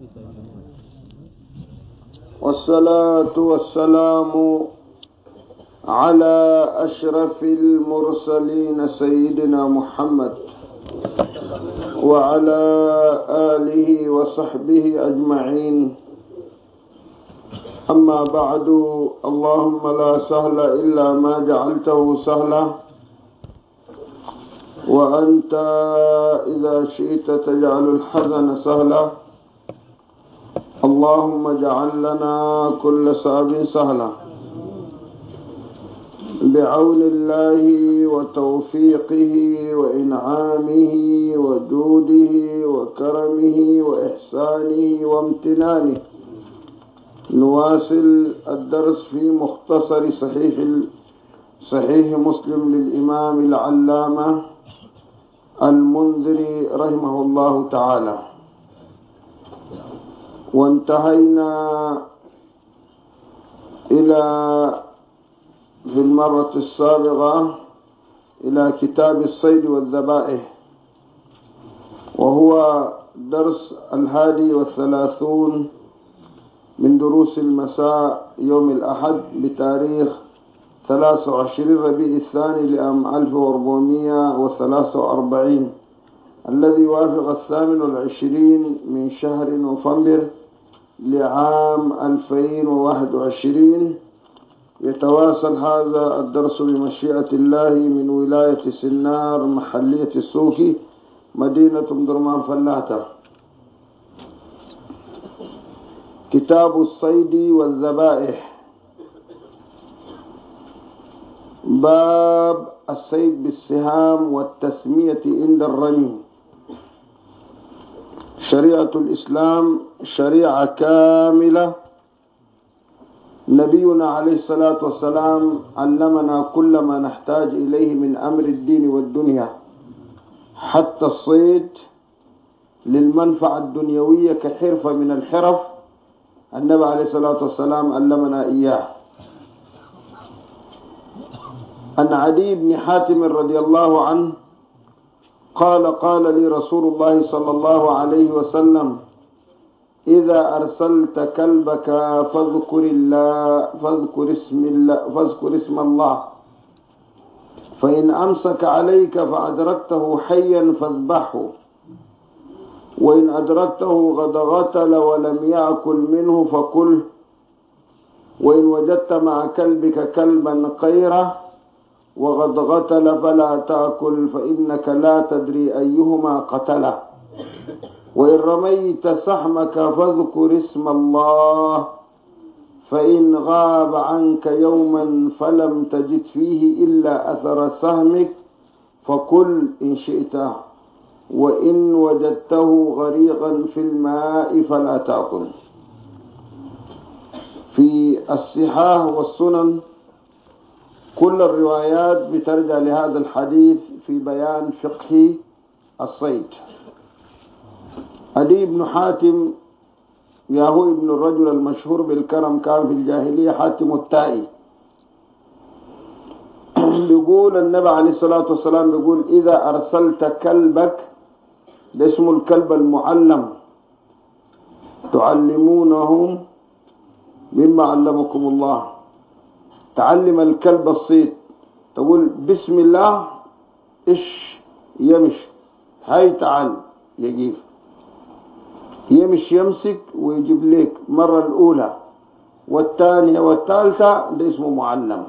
والصلاة والسلام على أشرف المرسلين سيدنا محمد وعلى آله وصحبه أجمعين. أما بعد، اللهم لا سهل إلا ما جعلته سهلا، وأنت إذا شئت تجعل الحزن سهلا. اللهم اجعل لنا كل صعب سهلا بعون الله وتوفيقه وإنعامه وجوده وكرمه وإحسانه وامتنانه. نواصل الدرس في مختصر صحيح مسلم للإمام العلامة المنذري رحمه الله تعالى، وانتهينا في المرة السابقة إلى كتاب الصيد والذبائح، وهو درس 31 من دروس المساء يوم الأحد بتاريخ 23 ربيع الثاني لعام 1443، الذي يوافق 28 من شهر نوفمبر لعام 2021. يتواصل هذا الدرس بمشيئة الله من ولاية سنار محلية السوكي مدينة درمان فلاتة. كتاب الصيد والذبائح، باب الصيد بالسهام والتسمية عند الرمي. شريعة الإسلام شريعة كاملة. نبينا عليه الصلاة والسلام علمنا كل ما نحتاج إليه من أمر الدين والدنيا، حتى الصيد للمنفعة الدنيوية كحرفة من الحرف. النبي عليه الصلاة والسلام علمنا إياه. عن عدي بن حاتم رضي الله عنه قال لي رسول الله صلى الله عليه وسلم: إذا أرسلت كلبك فاذكر اسم الله، فإن أمسك عليك فأدركته حيا فاذبحه، وإن أدركته قد غتل ولم يأكل منه فكله، وإن وجدت مع كلبك كلبا قيرة وقد غتل فلا تأكل، فإنك لا تدري أيهما قتله، وإن رميت سحمك فاذكر اسم الله، فإن غاب عنك يوما فلم تجد فيه إلا أثر سهمك فكل إن شئت، وإن وجدته غريقا في الماء فلا تأكل. في الصحاح والسنن كل الروايات بترجع لهذا الحديث في بيان فقه الصيد. عدي بن حاتم ياهو ابن الرجل المشهور بالكرم، كان في الجاهلية حاتم التائي. بيقول النبي عليه الصلاة والسلام بيقول: إذا أرسلت كلبك، ده اسمه الكلب المعلم، تعلمونهم مما علمكم الله. تعلم الكلب الصيد، تقول بسم الله إيش يمش، هاي تعال يجيب، يمش يمسك ويجيب لك مرة الأولى والثانية والثالثة، ده اسمه معلم.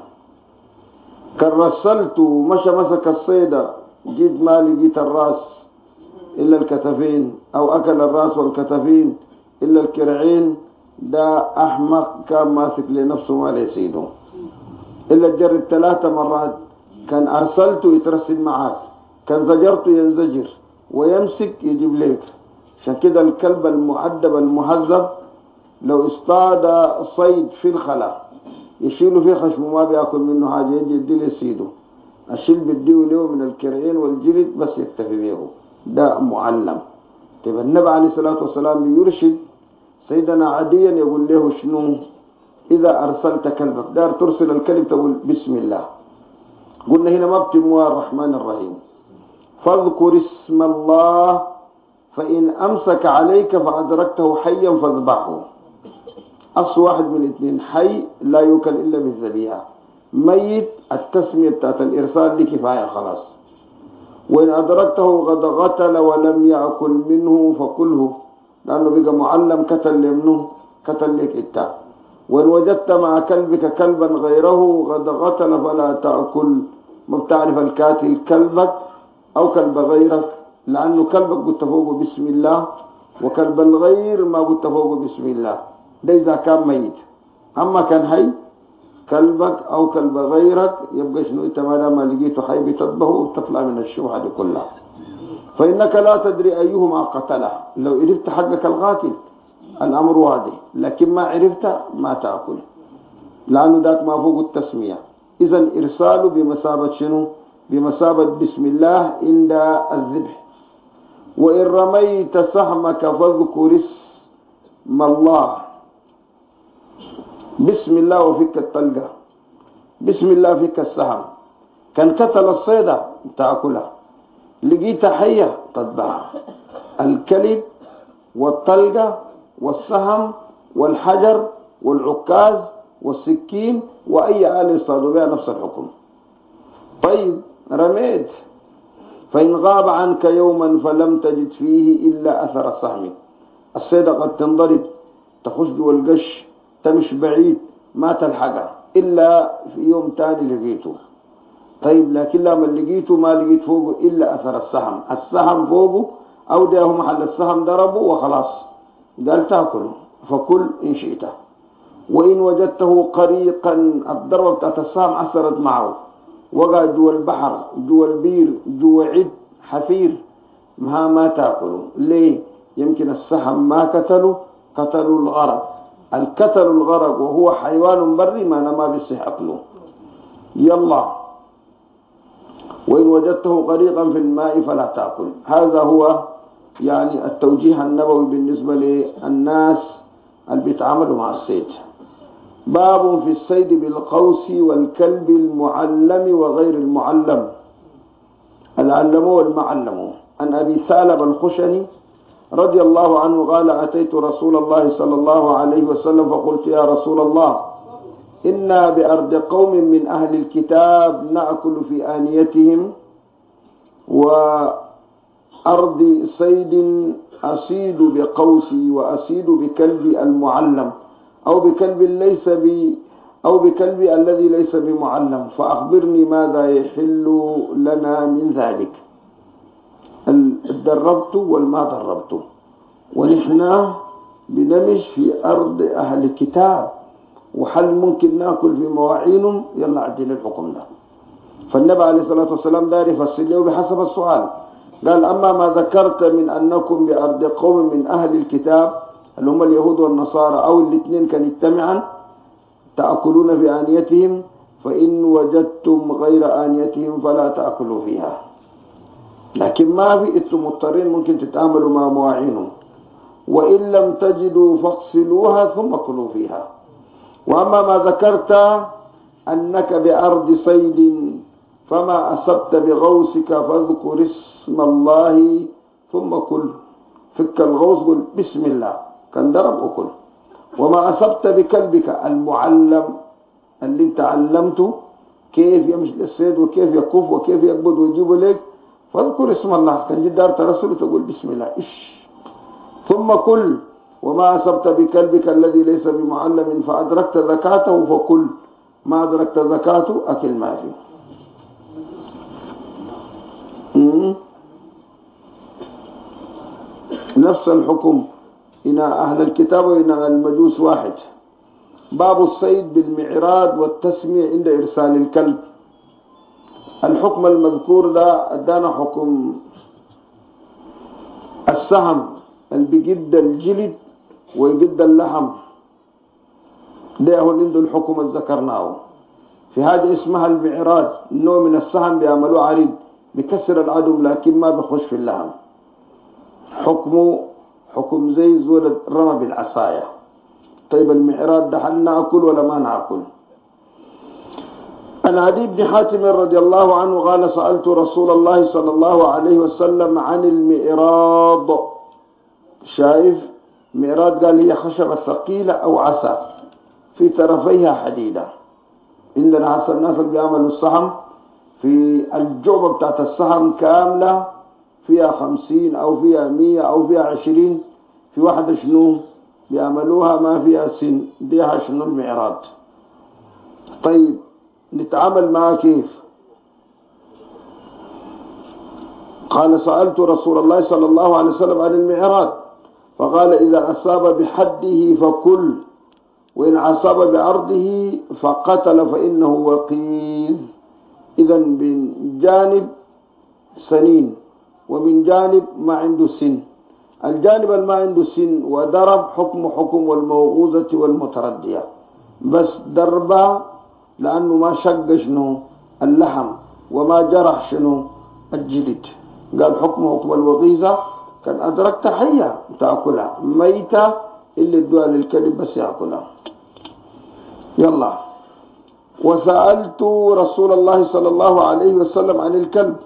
كرسلته مشى مسك الصيدة، جيت ما لقيت الراس إلا الكتفين، أو أكل الراس والكتفين إلا الكرعين، ده أحمق، كان ماسك لنفسه ما ليسيده إلا تجرب 3 مرات. كان أرسلته يترسل معك، كان زجرته ينزجر ويمسك يجيب لك. عشان كده الكلب المؤدب المهذب لو اصطاد صيد في الخلا يشيله في خشمه ما بيأكل منه حاجة، يجي يدي لسيده، الشيل بديه له من الكرعين والجلد بس يكتفي به، ده معلم. طيب النبي عليه الصلاة والسلام بيرشد سيدنا عديا يقول له شنو؟ إذا أرسلت كلبك، دار ترسل الكلب تقول بسم الله. قلنا هنا ما بتموى الرحمن الرحيم، فاذكر اسم الله فإن أمسك عليك فأدركته حيا فاذبحه. أصل واحد من الاثنين، حي لا يؤكل إلا بالذبيحة، ميت التسمية بتاعت الإرسال لكفاية خلاص. وإن أدركته قد قتل ولم يأكل منه فكله، لأنه بقى معلم قتل لمنه قتل لك إنت. وإن وجدت مع كلبك كلبا غيره قد قتل فلا تأكل. ما بتعرف الكاتل كلبك أو كلب غيرك، لأنه كلبك قلت فوقه بسم الله، وكلب الغير ما قلت فوقه بسم الله، ده إذا كان ميت. أما كان حي كلبك أو كلب غيرك يبقى شنو إنت ما لقيته حي بتطبخه وتطلع من الشبهة دي كلها. فإنك لا تدري أيهما قتله، لو عرفت حقك القاتل الأمر واضح، لكن ما عرفت ما تأكل، لأنه ذاك ما فوق التسمية. إذن إرساله بمثابة شنو؟ بمثابة بسم الله عند الذبح. وإن رميت سهمك فاذكر اسم الله. بسم الله وفيك الطلقة، بسم الله فيك السهم. كان قتل الصيدة تأكلها، لقيت حية تذبحها. الكلب والطلقة والسهم والحجر والعكاز والسكين وأي آلة يصطادوا بها نفس الحكم. طيب رميت، فإن غاب عنك يوما فلم تجد فيه إلا أثر السهم. الصيدة قد تنضرب تخش جوا القش تمش بعيد ما تلحقها إلا في يوم تاني لقيته. طيب لكن لما لقيته ما لقيت فوقه إلا أثر السهم، السهم فوقه أو ده محل السهم ضربه وخلاص، قال تأكله فكل إن شئت. وإن وجدته قريقا، الضربة بتاعت السهم عسرت معه، وقع جوا البحر جوا البير جوا عد حفير، ما تأكله. ليه؟ يمكن السهم ما قتلوا الغرق. القتل الغرق وهو حيوان بري ما بيصح أكله. يلا. وإن وجدته غريقا في الماء فلا تأكل. هذا هو يعني التوجيه النبوي بالنسبة للناس اللي بيتعاملوا مع الصيد. باب في الصيد بالقوس والكلب المعلم وغير المعلم، العلم والمعلم. عن أبي ثعلب الخشني رضي الله عنه قال: أتيت رسول الله صلى الله عليه وسلم فقلت: يا رسول الله، إنا بأرض قوم من أهل الكتاب نأكل في آنيتهم، وأرض صيد أصيد بقوسي وأصيد بكلبي المعلم، أو بكلب الذي ليس بمعلم، فأخبرني ماذا يحل لنا من ذلك. دربت والما دربت، ونحن بنمش في أرض أهل الكتاب، وهل ممكن نأكل في مواعينهم؟ يلا عدين الحكم ده. فالنبي عليه الصلاة والسلام دار يفصل له بحسب السؤال. قال: أما ما ذكرت من أنكم بأرض قوم من أهل الكتاب اللي هم اليهود والنصارى أو الاثنين كان يجتمعا تأكلون في آنيتهم، فإن وجدتم غير آنيتهم فلا تأكلوا فيها. لكن ما في انتم مضطرين ممكن تتعاملوا مع مواعينهم. وإن لم تجدوا فاغسلوها ثم كلوا فيها. وأما ما ذكرت أنك بأرض صيد فما أصبت بغوصك فاذكر اسم الله ثم كل. فك الغوص قل بسم الله، كان ضرب وكل. وما أصبت بكلبك المعلم اللي انت علمته كيف يمشي للصيد وكيف يكف وكيف يقبض ويجيبه لك، فاذكر اسم الله، كان جدار ترسل تقول بسم الله ثم كل. وما أصبت بكلبك الذي ليس بمعلم فأدركت زكاته فكل، ما أدركت زكاته أكل ما فيه. نفس الحكم إن أهل الكتاب وإن المجوس واحد. باب الصيد بالمعراض والتسمية عند إرسال الكلب. الحكم المذكور ده ادانا حكم السهم اللي بيجد الجلد ويجد اللحم، ده هو عنده الحكم اللي ذكرناه. في هذا اسمها المعراض، نوع من السهم بيعملوه عريض بكسر العدم لكن ما بيخش في اللحم. حكمه حكم زي زول رمى بالعصاية. طيب المعراض ده هل نأكل ولا ما نأكل؟ عن عدي بن حاتم رضي الله عنه قال: سألت رسول الله صلى الله عليه وسلم عن المعراض شايف؟ ميراد قال هي خشبة ثقيلة أو عصا في طرفيها حديدة. عندنا عصا الناس اللي بيعملوا الصحن في الجعبة بتاعت الصحن كاملة فيها 50 أو فيها 100 أو فيها 20، في واحدة شنو بيعملوها ما فيها سن، ديها شنو المعراض. طيب نتعامل معها كيف؟ قال سألت رسول الله صلى الله عليه وسلم عن المعراض فقال إذا أصاب بحده فكل، وإن أصاب بعرضه فقتل فإنه وقيذ. إذا من جانب سنين ومن جانب ما عنده سن. الجانب اللي ما عنده سن وضرب حكم والموغوزة والمتردية، بس ضربة لأنه ما شق شنو اللحم وما جرح شنو الجلد. قال حكم الوغيزة، كان أدركت حية تأكلها، ميتة اللي ادوها للكلب بس يأكلها. يلا. وسألت رسول الله صلى الله عليه وسلم عن الكلب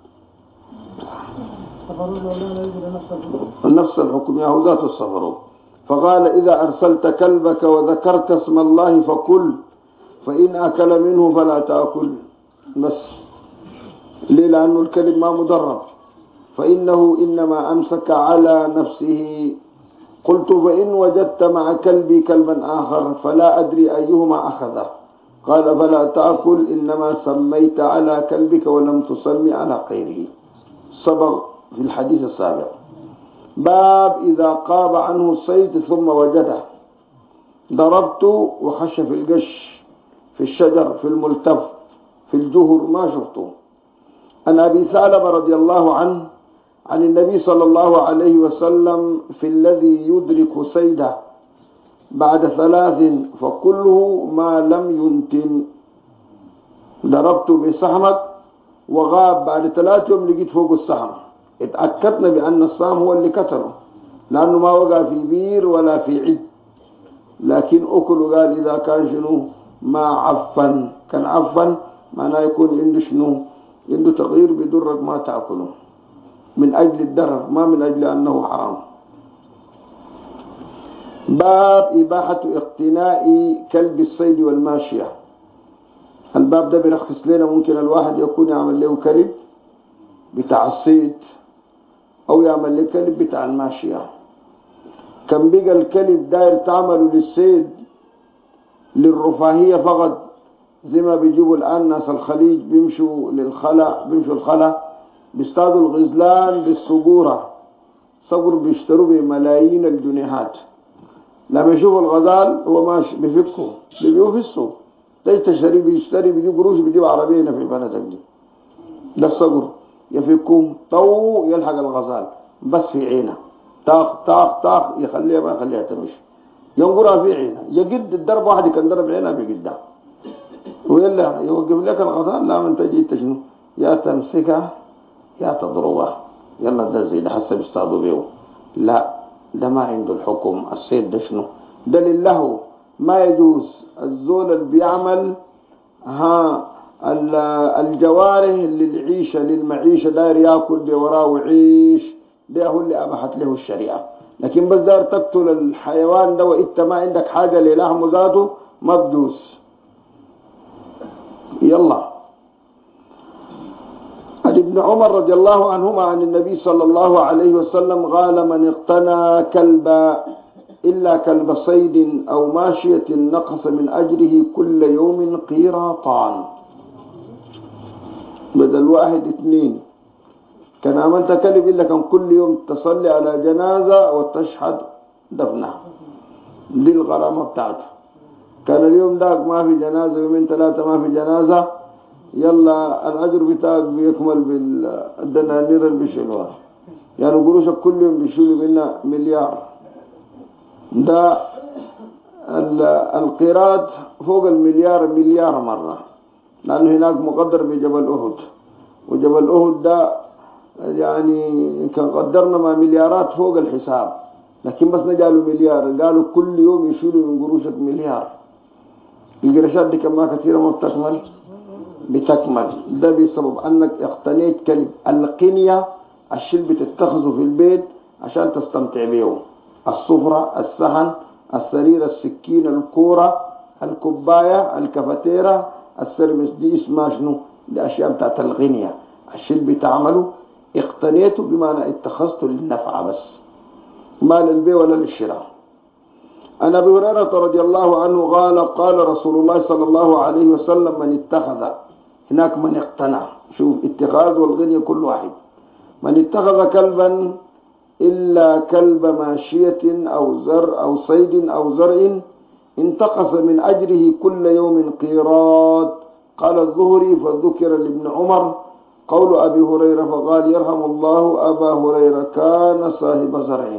نفس الحكم يهودات الصفر، فقال إذا أرسلت كلبك وذكرت اسم الله فكل، فإن أكل منه فلا تأكل. بس ليه؟ لأنه الكلب ما مدرب، فإنه إنما أمسك على نفسه. قلت فإن وجدت مع كلبي كلبا آخر فلا أدري أيهما أخذه، قال فلا تأكل، إنما سميت على كلبك ولم تسمي على غيره. صبغ في الحديث السابق. باب إذا قاب عنه الصيد ثم وجده، ضربت وخش في القش، في الشجر، في الملتف، في الجهر، ما شفته. عن أبي ثعلبة رضي الله عنه عن النبي صلى الله عليه وسلم في الذي يدرك صيده بعد 3 فكله ما لم ينتن. ضربت بسحمك وغاب بعد 3 يوم، لقيت فوق السحم، اتأكدنا بأن السام هو اللي قتله لأنه ما وقع في بير ولا في عد، لكن أكل. قال إذا كان شنو ما عفن، كان عفن معناه يكون عنده شنو، عنده تغيير بيضرك ما تأكله من أجل الضرر، ما من أجل أنه حرام. باب إباحة اقتناء كلب الصيد والماشية. الباب ده بيرخص لنا ممكن الواحد يكون يعمل له كلب بتاع الصيد أو يعمل له كلب بتاع الماشية. كان بقى الكلب داير تعمله للصيد للرفاهية فقط، زي ما بيجيبوا الآن ناس الخليج بيمشوا الخلا بيصطادوا الغزلان بالصقورة، صقر بيشتروا بملايين الجنيهات. لما يشوفوا الغزال هو ماشي بيفكه بيبيعوه في السوق، ده تشتري بيشتري بيجيب قروش بيجيب عربية هنا في بلدك دي. ده الصقر يفكوه طو يلحق الغزال بس في عينه، طاخ طاخ طاخ يخليها ما يخليها تمشي، ينقرها في عينه، يجد الضرب واحد كان ضرب عينها بيجدها، ويلا يوقف لك الغزال. لا من تجي شنو يا تمسكها يا تضربها، يلا ده زي ده حسب يصطادوا بيه. لا ده ما عنده الحكم. الصيد ده شنو ده لله، ما يجوز. الزول اللي بيعمل الجوارح للعيشة للمعيشة داير ياكل دي وراه ويعيش، ده هو اللي أباحت له الشريعة. لكن بس داير تقتل الحيوان ده وإنت ما عندك حاجة للحمه ذاته ما بجوز. يلا. عن ابن عمر رضي الله عنهما عن النبي صلى الله عليه وسلم قال من اقتنى كلبا إلا كلب صيد أو ماشية نقص من أجره كل يوم قيراطان. بدل 1 2 كان عملت كلب إلا كان كل يوم تصلي على جنازة وتشهد دفنها، دي الغرامة بتاعته. كان اليوم داك ما في جنازة، يومين 3 ما في جنازة، يلا الأجر بتاعك بيكمل بالدنانير اللي بيشيلوها، يعني قروشك كل يوم بيشيلوا منها مليار. ده القيراط فوق مليار مرة، لأنه هناك مقدر بجبل أهد، وجبل أهد ده يعني كان قدرنا ما مليارات فوق الحساب، لكن بس نجالوا مليار، قالوا كل يوم يشيلوا من قروشك مليار. القرشات دي كما كثيرة ما بتكمل. ده بسبب أنك اقتنيت كلب. القنية الشيء بتتخذه في البيت عشان تستمتع بيه. السفرة، السحن، السرير، السكين، الكورة، الكوباية، الكافيتيرا، السرمس، دي اسمها شنو؟ دي أشياء بتاعت الغنية. الشيء بتعمله اقتنيته بمعنى اتخذته للنفع بس، ما للبيع ولا للشراء. عن أبي هريرة رضي الله عنه قال قال رسول الله صلى الله عليه وسلم: من اتخذ، هناك من اقتنع، شوف اتخاذ والغنية كل واحد. من اتخذ كلبا إلا كلب ماشية أو زر أو صيد أو زرع انتقص من أجره كل يوم قيراط. قال الزهري فذكر لابن عمر قول أبي هريرة فقال: يرحم الله أبا هريرة كان صاحب زرع.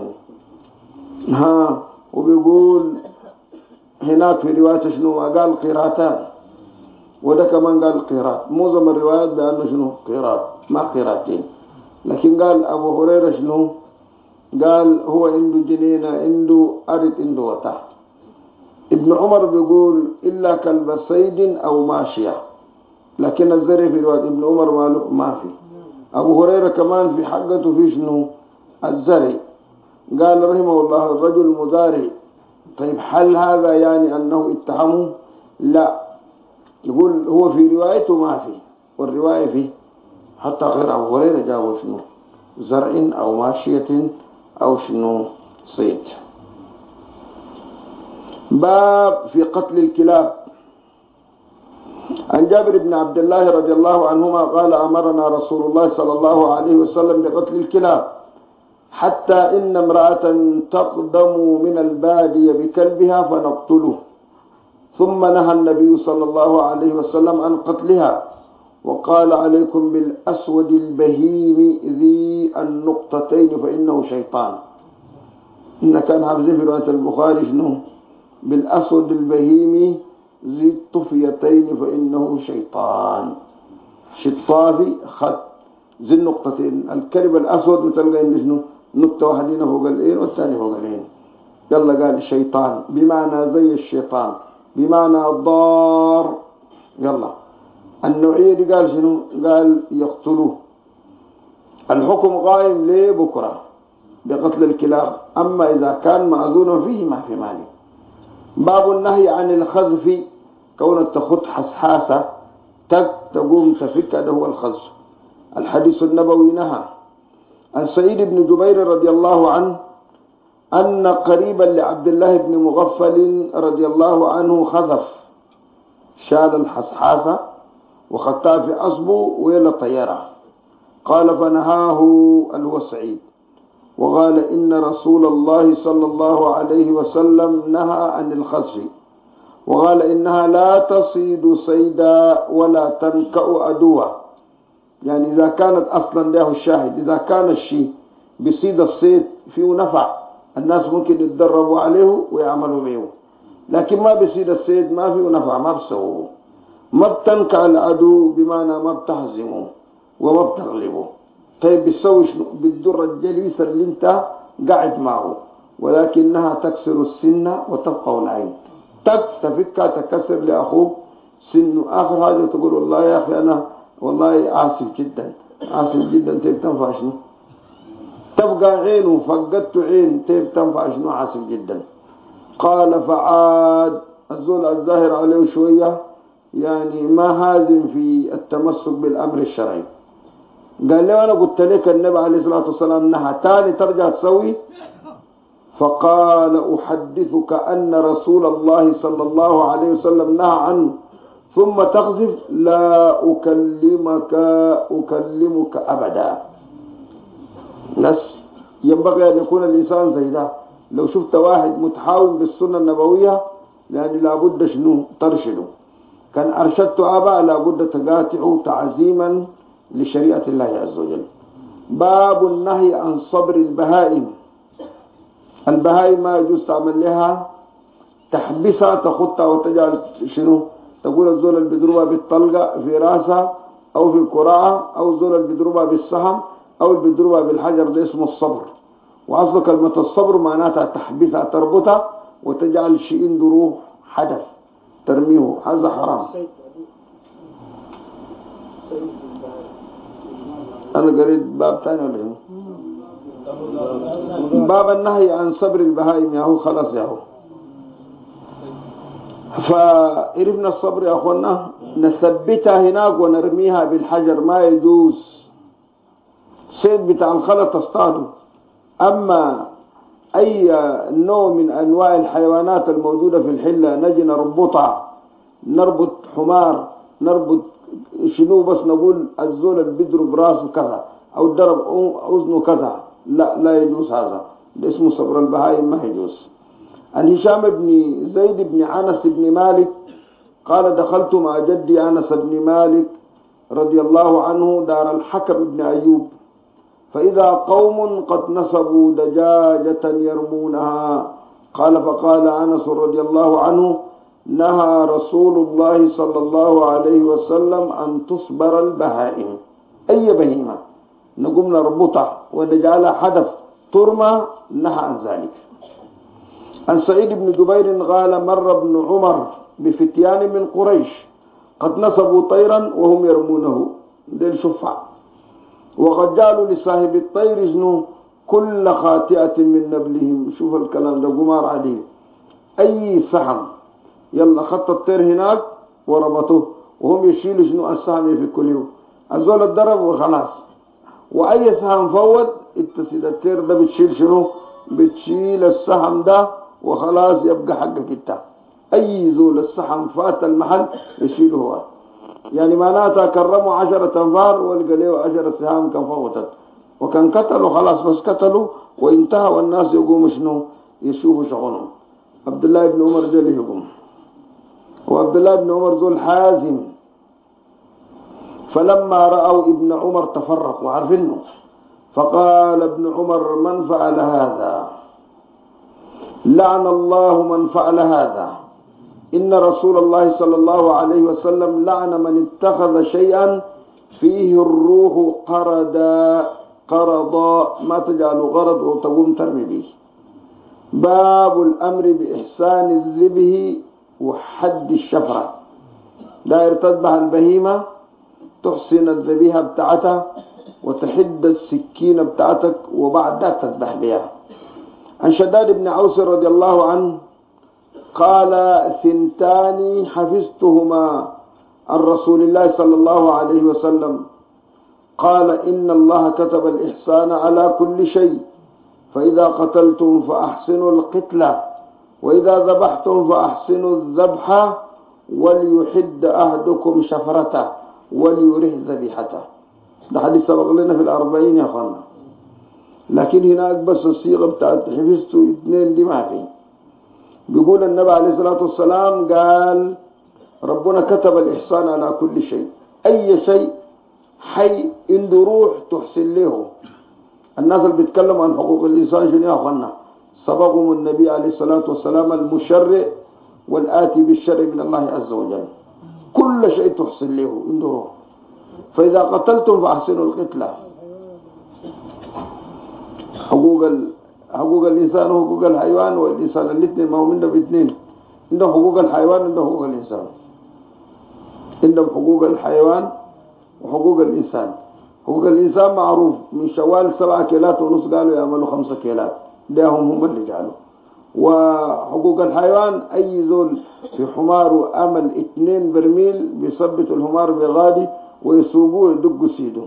وبيقول هناك في رواية شنو قال قيراتان، وده كمان قال قيرات. معظم الروايات بأنه شنو قيرات ما قيراتين، لكن قال أبو هريرة شنو قال هو عنده جنينة، عنده أرض، عنده وطا. ابن عمر بيقول إلا كلب صيد أو ماشية، لكن الزرع في رواية ابن عمر ما في. أبو هريرة كمان في حقته في شنو الزرع. قال رحمه الله: الرجل مزارع. طيب هل هذا يعني أنه اتهمه؟ لا، يقول هو في روايته ما في، والرواية فيه. حتى غير أبو هريرة جابوا شنو زرع أو ماشية أو شنو صيد. باب في قتل الكلاب. عن جابر بن عبد الله رضي الله عنهما قال: أمرنا رسول الله صلى الله عليه وسلم بقتل الكلاب، حتى إن امرأة تقدم من البادية بكلبها فنقتله. ثم نهى النبي صلى الله عليه وسلم عن قتلها، وقال: عليكم بالأسود البهيم ذي النقطتين فإنه شيطان. إن كان حافظين في رواية البخاري شنو بالأسود البهيم ذي الطفيتين فإنه شيطان. شطافي خط ذي النقطتين. الكلب الأسود بتلقى شنو نقطة واحدين فوق العين والثاني فوق العين. يلا قال الشيطان بمعنى زي الشيطان، بمعنى ضار. يلا النوعية دي قال شنو قال يقتلوه. الحكم قائم ليه بكرة بقتل الكلاب، أما إذا كان مأذون فيه ما في مانع. باب النهي عن الخذف، كون تخط حسحاسة تقوم تفك، هذا هو الخذف. الحديث النبوي نهى. عن سعيد بن جبير رضي الله عنه أن قريبا لعبد الله بن مغفل رضي الله عنه خذف، شال الحسحاسة وخطاه في أصبه ويلا طيرة. قال فنهاه الوسعيد وقال: إن رسول الله صلى الله عليه وسلم نهى عن الخذف، وقال: إنها لا تصيد صيدا ولا تنكأ عدوا. يعني إذا كانت أصلا له الشاهد، إذا كان الشيء بيصيد الصيد فيه نفع، الناس ممكن يتدربوا عليه ويعملوا به، لكن ما بيصيد الصيد ما فيه نفع ما بسووه. ما بتنكأ العدو بمعنى ما بتهزمه وما بتغلبه. طيب بتسوي شنو؟ بتضر الجليس اللي انت قاعد معه، ولكنها تكسر السن وتبقى العين. تفكها تكسر لأخوك سنه، آخر حاجة تقول: والله يا أخي أنا والله آسف جدا آسف جدا. طيب تنفع شنو؟ تبقى عينه فقدت عين، طيب تنفع شنو آسف جدا. قال فعاد الزول الظاهر عليه شوية يعني ما هازم في التمسك بالأمر الشرعي. قال له: أنا قلت لك النبي عليه الصلاة والسلام نهى، تاني ترجع تسوي؟ فقال: أحدثك أن رسول الله صلى الله عليه وسلم نهى عنه ثم تخذف؟ لا أكلمك أبدا. بس ينبغي أن يكون الإنسان زي ده. لو شفت واحد متحاول بالسنة النبوية يعني لابد شنو ترشده. كان أرشدت أبا لابد تقاطعوا تعزيما لشريعة الله عز وجل. باب النهي عن صبر البهائم. البهائم ما يجوز تعمل لها تحبسها تخطها وتجعل شنو تقول الزول اللي بيضربها بالطلقة في راسها أو في الكراعة، أو الزول اللي بيضربها بالسهم، أو اللي بيضربها بالحجر، ده اسمه الصبر. وأصل كلمة الصبر معناتها تحبسها تربطها وتجعل شيء دروح حدث ترميه، هذا حرام. أنا قريت باب ثاني ولا شنو؟ باب النهي عن صبر البهائم ياهو خلاص ياهو. فإرفنا الصبر يا أخوانا نثبتها هناك ونرميها بالحجر، ما يجوز صيد بتاع الخلط تصطاده. أما أي نوع من أنواع الحيوانات الموجودة في الحلة نجي نربطها، نربط حمار، نربط شنو بس نقول الزول اللي بيضرب راسه كذا أو ضرب أذنه كذا، لا يجوز هذا، ده اسمه صبر البهائم ما يجوز. عن هشام بن زيد بن أنس بن مالك قال دخلت مع جدي أنس بن مالك رضي الله عنه دار الحكم بن أيوب، فإذا قوم قد نصبوا دجاجة يرمونها، قال فقال أنس رضي الله عنه نهى رسول الله صلى الله عليه وسلم أن تصبر البهائم، أي بهيمة نقوم نربطها ونجعلها حدف ترمى، نهى عن ذلك. عن سعيد بن جبير قال مر ابن عمر بفتيان من قريش قد نصبوا طيرا وهم يرمونه، ديل شفع، وقد جعلوا لصاحب الطير جنو كل خاطئة من نبلهم. شوف الكلام ده قمار عليه، أي سهم يلا خط الطير هناك وربطوه وهم يشيلوا شنو السهم في كل يوم، الزول الضرب وخلاص. وأي سهم فوت التسيد الطير ده بتشيل شنو، بتشيل السهم ده وخلاص يبقى حقك انت. أي زول السهم فات المحل يشيله هو، يعني معناتها كرموا 10 أنفار والقى له 10 سهام كان فوتت، وكان قتلوا خلاص، بس قتلوا وانتهى والناس يقوموا شنو يشوفوا شغلهم. عبد الله بن عمر جله يقوم، وعبد الله بن عمر ذو الحازم، فلما رأوا ابن عمر تفرقوا عارفينه، فقال ابن عمر من فعل هذا لعن الله من فعل هذا، إن رسول الله صلى الله عليه وسلم لعن من اتخذ شيئا فيه الروح قرضا ما تجعل غرض وتقوم ترمي به. باب الأمر بإحسان الذبه وحد الشفرة، داير تذبح البهيمة تحسن الذبيحة بتاعتها وتحد السكينة بتاعتك وبعدها تذبح بها. عن شداد بن عوس رضي الله عنه قال 2 حفظتهما عن رسول الله صلى الله عليه وسلم قال إن الله كتب الإحسان على كل شيء، فإذا قتلتم فأحسنوا القتلة، وإذا ذبحتم فأحسنوا الذبح، وليحد أحدكم شفرته وليره ذبيحته. ده حديث سبق لنا في 40 يا أخوانا، لكن هناك بس الصيغة بتاعت حفظتوا 2 دي ما في. بيقول النبي عليه الصلاة والسلام قال ربنا كتب الإحسان على كل شيء، أي شيء حي عنده روح تحسن له. الناس اللي بيتكلموا عن حقوق الإنسان شنو يا أخوانا؟ سبقهم النبي عليه الصلاة والسلام المشرع والآتي بالشرع من الله عز وجل، كل شيء تحسن له عنده روح. فإذا قتلتم فأحسنوا القتلة. حقوق الإنسان وحقوق الحيوان والإنسان الاثنين ما هو منه باثنين، عندهم حقوق الحيوان عندهم حقوق الإنسان، عندهم حقوق الحيوان وحقوق الإنسان. حقوق الإنسان معروف من شوال 7 كيلات ونص قالوا يعملوا 5 كيلات، ده هم اللي قالوا. وحقوق الحيوان أي ذول في حمار أمل 2 برميل بيثبتوا الحمار بغادي ويسوقوه يدقوا سيده،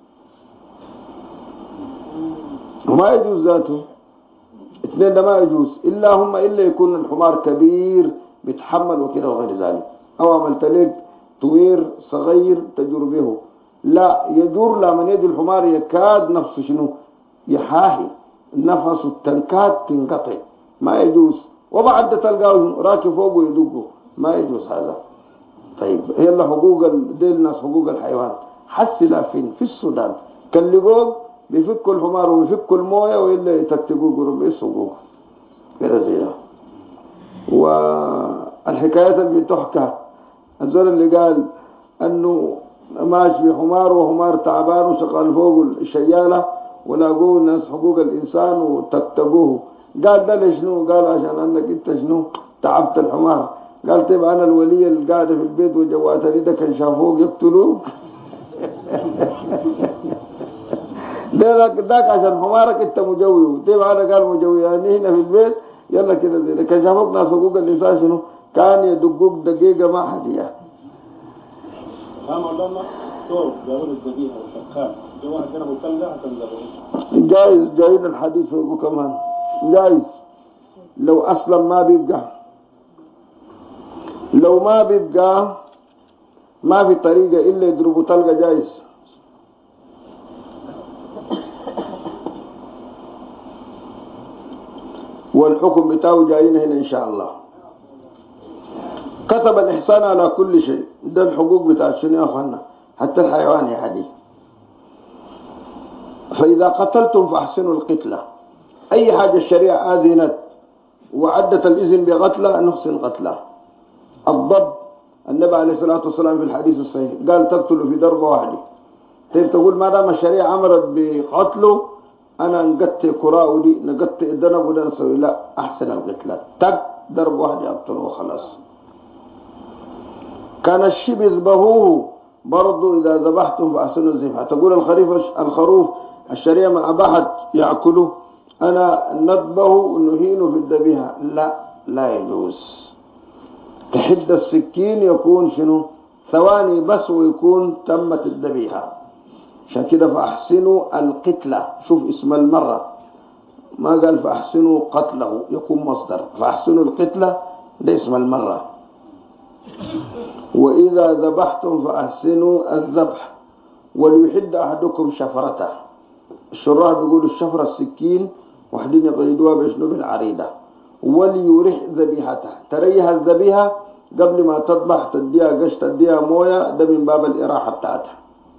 وما يجوز ذاته 2 ده ما يجوز، إلا يكون الحمار كبير بيتحمل وكده وغير ذلك، أو عملت لك طوير صغير تجر به، لا يجر لمن يد الحمار يكاد نفسه شنو يحاهي نفسه التنكات تنقطع، ما يجوز. وبعد تلقاه راكب فوقه يدقه، ما يجوز هذا. طيب يلا حقوق ديل الناس حقوق الحيوان حسلا في السودان كاللقوق بيفكوا الحمار ويفكوا المويه وإلا يتكتقوا قرب يسوقوه كده زي ده. والحكايات اللي بتحكى الزول اللي قال انه ماشي بحمار وحمار تعبان وشغال فوق الشيالة ولاقوه الناس حقوق الإنسان وتكتقوه، قال ده لشنو؟ قال عشان انك انت شنو تعبت الحمار. قال طيب انا الولية اللي قاعدة في البيت وجواتني ده كان شافوك يقتلوك. ذاك عشان حمارك انت مجوي وتبع على قال مجوي يعني هنا في البيت يلا كده زي ده. كان شافوك ناس حقوق الانسان شنو كان يدقوك دقيقه ما حديه. مولانا صوت جابوا الذبيحه والشكال جو واحد جربوا كلها هتنذبح جايز الحديث فوقه كمان جايز لو اصلا ما بيبقى لو ما بيبقى ما في طريقه الا يضربوا طلقه جايز. والحكم بتاعه جايين هنا ان شاء الله. كتب الإحسان على كل شيء ده الحقوق بتاعت شنو يا أخوانا حتى الحيوان يا حديث. فإذا قتلتم فأحسنوا القتلة أي حاجة الشريعة آذنت وعدت الإذن بقتلة نحسن قتلة. الضب النبي عليه الصلاة والسلام في الحديث الصحيح قال تقتلوا في ضربة واحدة. طيب تقول ما دام الشريعة أمرت بقتله أنا نقطع كراء دي نقطع الذنب وده نسوي لا أحسن القتلة تك ضرب واحد يقتله وخلاص. كان الشيب يذبحوه برضو إذا ذبحتم فأحسنوا الذبح. تقول الخروف الشريعة ما أباحت يأكله أنا نذبحه نهينه في الذبيحة لا يجوز. تحد السكين يكون شنو ثواني بس ويكون تمت الذبيحة. عشان كده فأحسنوا القتلة شوف اسم المرة ما قال فأحسنوا قتله يكون مصدر فأحسنوا القتلة ده اسم المرة. وإذا ذبحتم فأحسنوا الذبح وليحد أحدكم شفرته. الشراح بيقولوا الشفرة السكين وحدين يقيدوها بشنو بالعريضة. وليرح ذبيحته تريح الذبيحة قبل ما تذبح تديها قش تديها موية ده من باب الإراحة بتاعتها.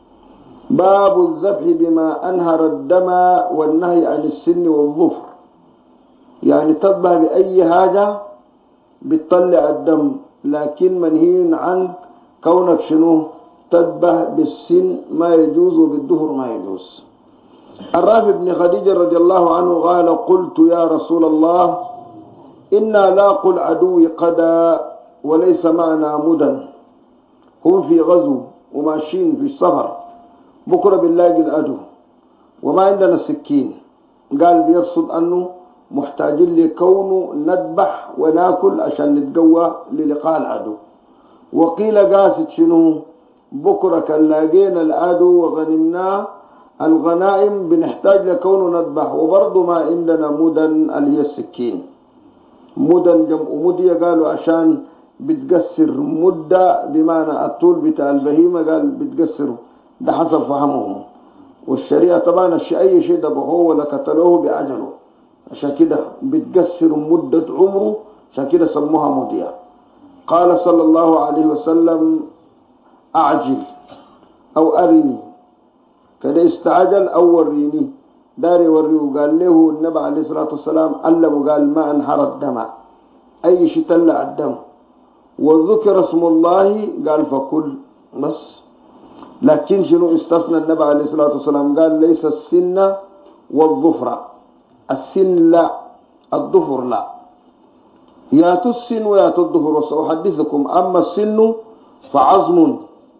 باب الذبح بما أنهر الدم والنهي عن السن والظفر يعني تذبح بأي حاجة بتطلع الدم لكن منهي عن كونك شنو تذبح بالسن ما يجوز وبالظهر ما يجوز. الرافع بن خديجة رضي الله عنه قال قلت يا رسول الله إنا لاقوا العدو قدا وليس معنا مدن هم في غزو وماشيين في السفر بكرة بنلاقي العدو وما عندنا سكين. قال بيقصد أنه محتاجين لكونه نذبح وناكل عشان نتقوى للقاء العدو. وقيل قاست شنو بكرة كان لاقينا العدو وغنمناه الغنائم بنحتاج لكونه نذبح وبرضه ما عندنا مدن اللي هي السكين. مدن جمع مدية قالوا عشان بتقصر مدة بمعنى الطول بتاع البهيمة قال بتقصره ده حسب فهمهم. والشريعة طبعا أي شيء ذبحوه ولا قتلوه بعجله عشان كده بتقصر مدة عمره عشان كده سموها مدية. قال صلى الله عليه وسلم أعجل أو أرني كده استعجل أو وريني داري وريه. قال له النبي عليه الصلاة والسلام علمه قال ما انحر الدم أي شيء تلع الدم وذكر اسم الله قال فكل بس. لكن شنو استثنى النبي عليه الصلاة والسلام قال ليس السن والظفر. السن لا الظفر لا ياتوا السن وياتوا الظفر. وسأحدثكم أما السن فعظم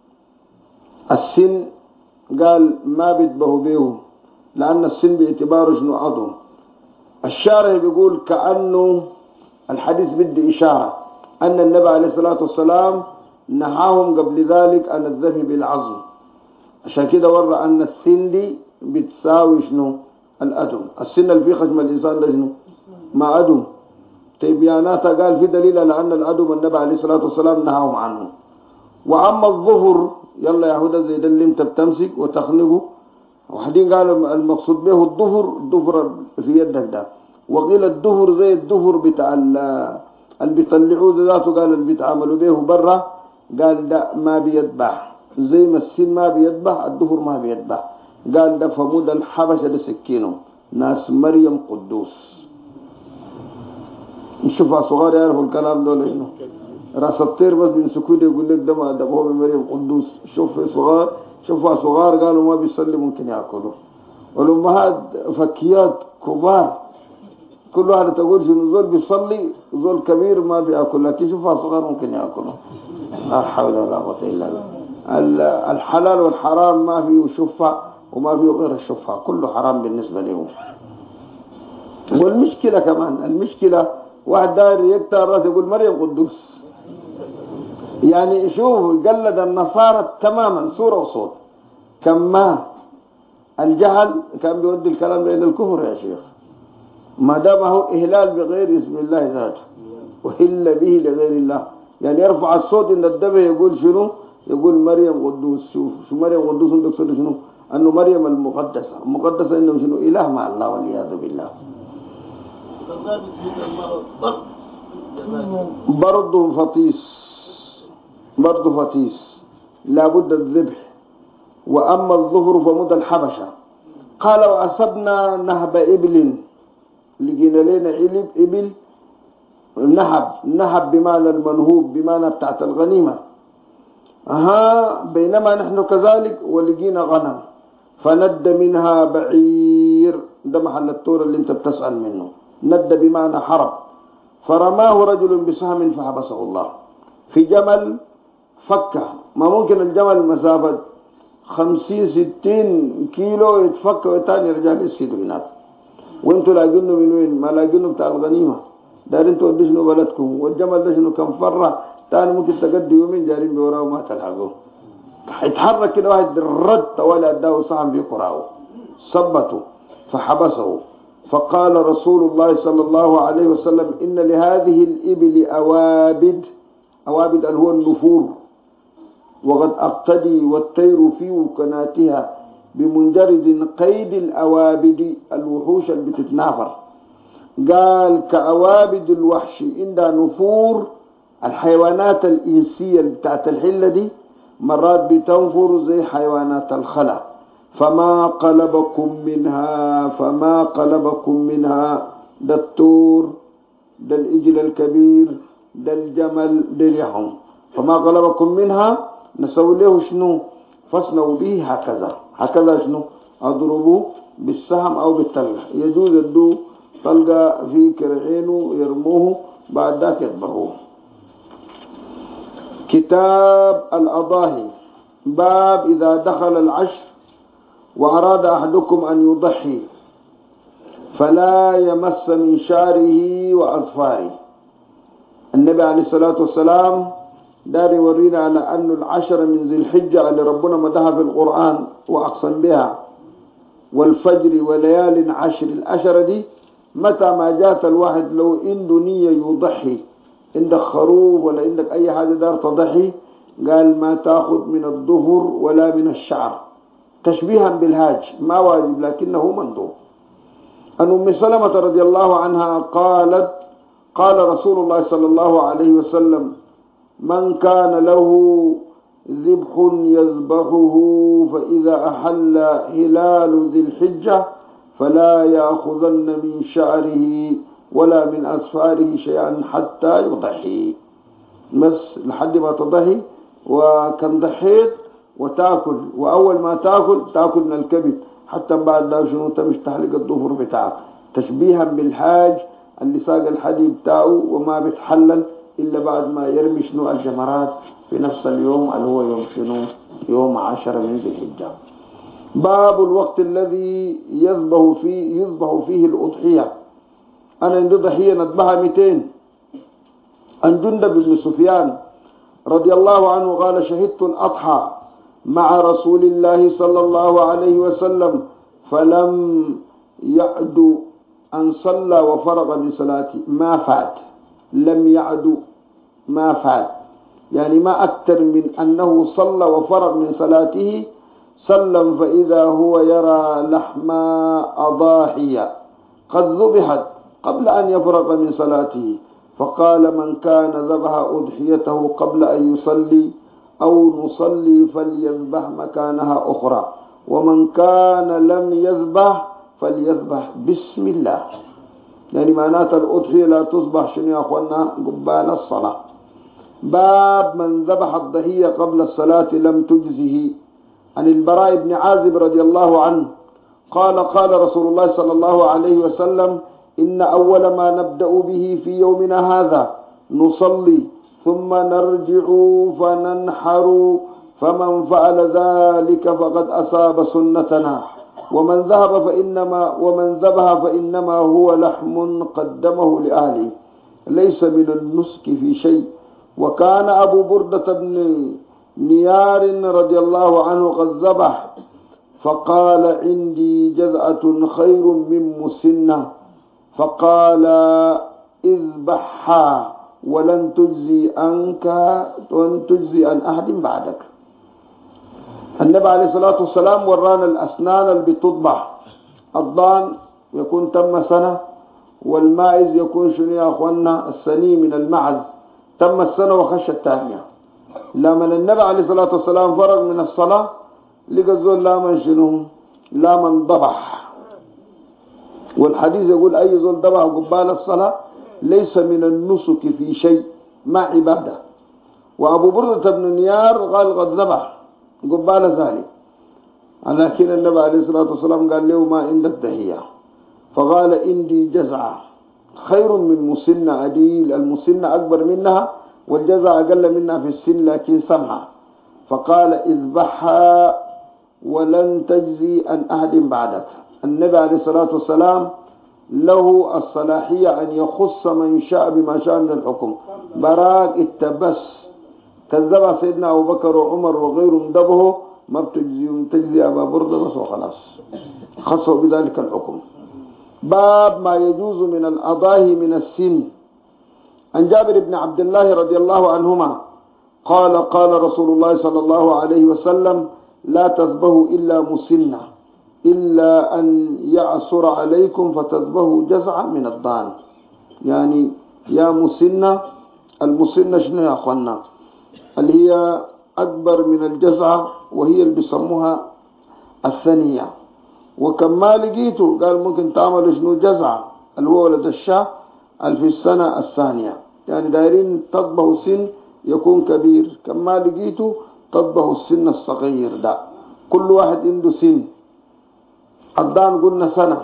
السن قال ما بيتبه به لأن السن باعتباره شنو عظم. الشارع بيقول كأنه الحديث بدي إشارة أن النبي عليه الصلاة والسلام نهاهم قبل ذلك عن الذبح بالعظم عشان كده ورى أن السن دي بتساوي شنو الأدم. السن اللي في خشم الإنسان ده شنو ما أدم. تبياناتها قال في دليل على أن الأدم النبي عليه الصلاة والسلام نهاهم عنه. وأما الظهر يلا يا هدى زي ده اللي انت بتمسك وتخنقه. وحدين قال المقصود به الظفر في يدك ده. وقيل الظهر زي الظهر بتاع اللي بيطلعوه ذاته قال اللي بيتعاملوا به برا قال ده ما بيذبح زي ما السن ما بيذبح الظهر ما بيذبح. قال ده فمود الحبشة ده سكينه ناس مريم قدوس. نشوفها صغار يعرفوا الكلام دول شنو راس الطير بس بيمسكوه يقول لك ده ما دبوه بمريم قدوس. شوفها صغار قالوا ما بيصلي ممكن ياكلوا. والامهات فكيات كبار كل واحد تقول شنو زول بيصلي زول كبير ما بياكل لكن شوفها صغار ممكن ياكلوا. لا حول ولا قوة الا بالله. الحلال والحرام ما فيه شفع وما فيه غير الشفعة، كله حرام بالنسبة له. والمشكلة كمان، المشكلة واحد داير يقطع الراس يقول مريم قدوس، يعني شوف قلد النصارى تماما صورة وصوت. كما الجهل كان بيودي الكلام إلى الكفر يا شيخ، ما دام هو إهلال بغير اسم الله ذاته وهل به لغير الله. يعني يرفع الصوت إن الدبه يقول شنو؟ يقول مريم قدوس. شوف شو مريم قدوس عندك صوت شنو؟ أنه مريم المقدسة إنه شنو؟ إله مع الله والعياذ بالله. برضه فتيس لابد الذبح. وأما الظهر فمدى الحبشة. قال وأصبنا نهب إبل، لقينا لنا إبل نهب بمعنى المنهوب بمعنى بتاعت الغنيمة. بينما نحن كذلك ولقينا غنم فند منها بعير، ده محل التور اللي انت بتسأل منه. ند بمعنى حرب. فرماه رجل بسهم فحبسه الله. في جمل فكه، ما ممكن الجمل مسافة 50-60 كيلو يتفك وتاني يرجع للسيد هناك، وانتوا لاقينه من وين؟ ما لاقينه بتاع الغنيمة. دارين تودي شنو بلدكم، والجمل ده شنو كم فرة تاني ممكن تقضي يومين جارين بوراه وما تلحقوه. يتحرك كده واحد رد طوال أداه صحن بيقراه صبته فحبسه. فقال رسول الله صلى الله عليه وسلم إن لهذه الإبل أوابد اللي هو النفور، وقد أقتدي والطير في وكناتها بمنجرد قيد الأوابد، الوحوش اللي بتتنافر. قال كأوابد الوحش عندها نفور، الحيوانات الإنسية بتاعت الحلة دي مرات بتنفر زي حيوانات الخلا. فما قلبكم منها ده التور، ده الإجل الكبير، ده الجمل، ده اليحم. فما قلبكم منها نسوي له شنو؟ فاصنعوا به هكذا شنو؟ اضربوا بالسهم او بالتلة. يجوز الدو طلقة في كرعينه يرموه، بعد ذاك يذبحوه. كتاب الأضاحي. باب إذا دخل العشر وأراد أحدكم أن يضحي فلا يمس من شعره وأظفاره. النبي عليه الصلاة والسلام دار يورينا على أن العشر من ذي الحجة اللي ربنا مدها في القرآن وأقسم بها، والفجر وليال عشر. العشر دي متى ما جات الواحد لو عنده نية يضحي، عندك خروف ولا عندك أي حاجة دار تضحي، قال ما تأخذ من الظهر ولا من الشعر، تشبيها بالهاج، ما واجب لكنه مندوب. أن أم سلمة رضي الله عنها قالت قال رسول الله صلى الله عليه وسلم من كان له ذبح يذبحه فإذا أحل هلال ذي الحجة فلا يأخذن من شعره ولا من أسفاره شيئا حتى يضحي. بس لحد ما تضحي، وكم ضحيت وتاكل، وأول ما تاكل من الكبد، حتى بعد ده شنو تمش تحلق الظفر بتاعك، تشبيها بالحاج اللي ساق الحدي بتاعه وما بتحلل إلا بعد ما يرمي شنو الجمرات في نفس اليوم اللي هو يوم شنو يوم 10 من ذي الحجة. باب الوقت الذي يذبح فيه الأضحية. أنا عندي ضحية نذبحها 200. عن جندب بن سفيان رضي الله عنه قال شهدت الأضحى مع رسول الله صلى الله عليه وسلم فلم يعد أن صلى وفرغ من صلاته، ما فات، لم يعد ما فات، يعني ما أكثر من أنه صلى وفرغ من صلاته. سلم فإذا هو يرى لحم أضاحية قد ذبحت قبل أن يفرغ من صلاته، فقال من كان ذبح أضحيته قبل أن يصلي أو نصلي فليذبح مكانها أخرى، ومن كان لم يذبح فليذبح بسم الله. يعني معنات الأضحية لا تصبح شنو يا أخوانا قبال الصلاة. باب من ذبح الضحية قبل الصلاة لم تجزه. عن البراء بن عازب رضي الله عنه قال رسول الله صلى الله عليه وسلم إن أول ما نبدأ به في يومنا هذا نصلي ثم نرجع فننحر فمن فعل ذلك فقد أصاب سنتنا ومن ذبح فإنما هو لحم قدمه لأهله ليس من النسك في شيء. وكان أبو بردة بن نيار رضي الله عنه قد ذبح فقال عندي جذعة خير من مسنة فقال اذبحها ولن تجزي عن أحد بعدك. النبي عليه الصلاة والسلام ورانا الأسنان اللي بتطبح. الضان يكون تم سنة والماعز يكون شنو يا أخوانا السني من المعز تم السنة وخش الثانية. لما النبي عليه الصلاة والسلام فرغ من الصلاة لقى زول لا من شنو لا من ضبح. والحديث يقول أي زول ضبح قبال الصلاة ليس من النسك في شيء ما عبادة. وأبو بردة بن نيار قال قد ذبح قبال ذلك لكن النبي عليه الصلاة والسلام قال له ما عندك دهية فقال عندي جزعة خير من مسنة عديل. المسنة أكبر منها والجزعة أقل منها في السن لكن سمعة. فقال اذبحها ولن تجزي عن أحد بعدك. النبي عليه الصلاة والسلام له الصلاحية أن يخص من شاء بما شاء من الحكم. براك التبس كذب سيدنا أبو بكر وعمر وغيرهم دبه ما بتجزي أبا بردة بس وخلاص خصوا بذلك الحكم. باب ما يجوز من الأضاحي من السن. عن جابر بن عبد الله رضي الله عنهما قال قال رسول الله صلى الله عليه وسلم لا تذبحوا إلا مسنة إلا أن يعصر عليكم فتذبحوا جزعا من الضان. يعني يا مسنة المسنة شنو يا أخوانا اللي هي أكبر من الجزعة وهي اللي بيسموها الثانية. وكما لقيته قال ممكن تعمل شنو جزعة اللي هو ولد الشاه في السنة الثانية. يعني دايرين تطبه سن يكون كبير كما لقيته تطبه السن الصغير ده. كل واحد عنده سن. الضان قلنا سنة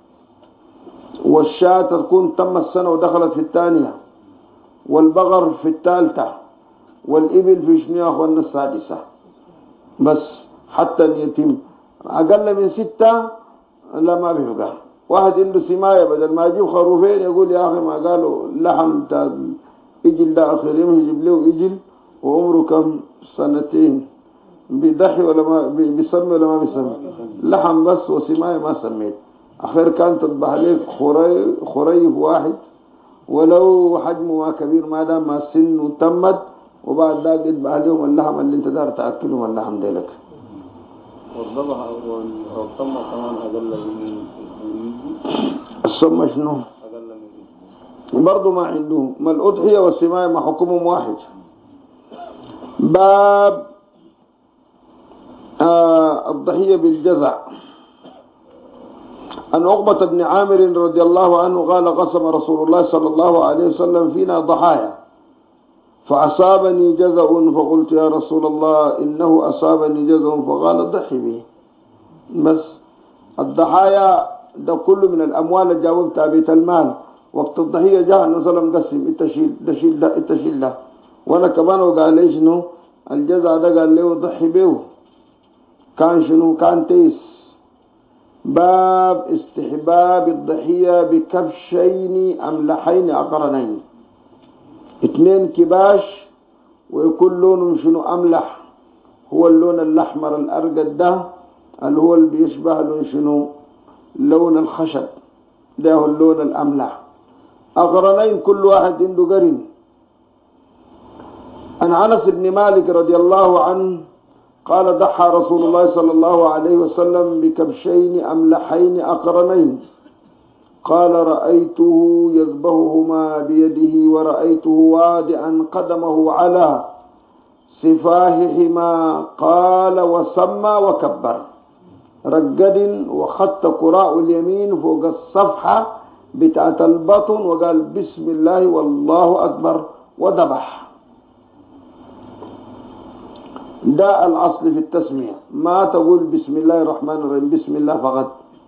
والشاة تكون تم السنة ودخلت في الثانية والبقر في الثالثة والإبل في شنو أخوانا السادسة بس حتى يتم. أقل من 6 لا ما بيبقى. واحد عنده سماية بدل ما يجيب خروفين يقول يا أخي ما قالوا لحم إجل ده أخير يوم يجيب له إجل وعمره كم 2 بيضحي ولا ما بيسمي ولا ما بيسمي لحم بس وسماية ما سميت. أخير كانت تذبح عليك خريف واحد ولو حجمه ما كبير ما دام ما سنه تمت وبعد ذلك يذبح عليهم اللحم اللي انت دار تأكلهم اللحم ديلك. والضبح والطمة كمان أقل من السمة شنو أقل من برضو ما عندهم. ما الأضحية والسماية ما حكمهم واحد. باب الضحية بالجزع. عن عقبة بن عامر رضي الله عنه قال قسم رسول الله صلى الله عليه وسلم فينا ضحايا فأصابني جزع فقلت يا رسول الله إنه أصابني جزع فقال ضحي به. بس الضحايا ده كله من الأموال اللي جاوبتها بيت المال. وقت الضحية جاء النبي صلى الله عليه وسلم قسم التشيل ده وانا كمان وقال لي شنو الجزع ده قال له ضحي به كان شنو كان تيس. باب استحباب الضحية بكبشين أملحين أقرنين. 2 كباش ويكون لونهم شنو أملح هو اللون الأحمر الأرقد ده اللي هو اللي بيشبه لون شنو لون الخشب ده هو اللون الأملح. أقرنين كل واحد عنده قرن. عن أنس بن مالك رضي الله عنه قال ضحى رسول الله صلى الله عليه وسلم بكبشين أملحين أقرنين. قال رأيته يذبحهما بيده ورأيته وادعا قدمه على سفاههما. قال وسمى وكبر رقد وخط قراء اليمين فوق الصفحة بتاعت البطن وقال بسم الله والله أكبر وذبح. ده الأصل في التسمية. ما تقول بسم الله الرحمن الرحيم بسم الله فقط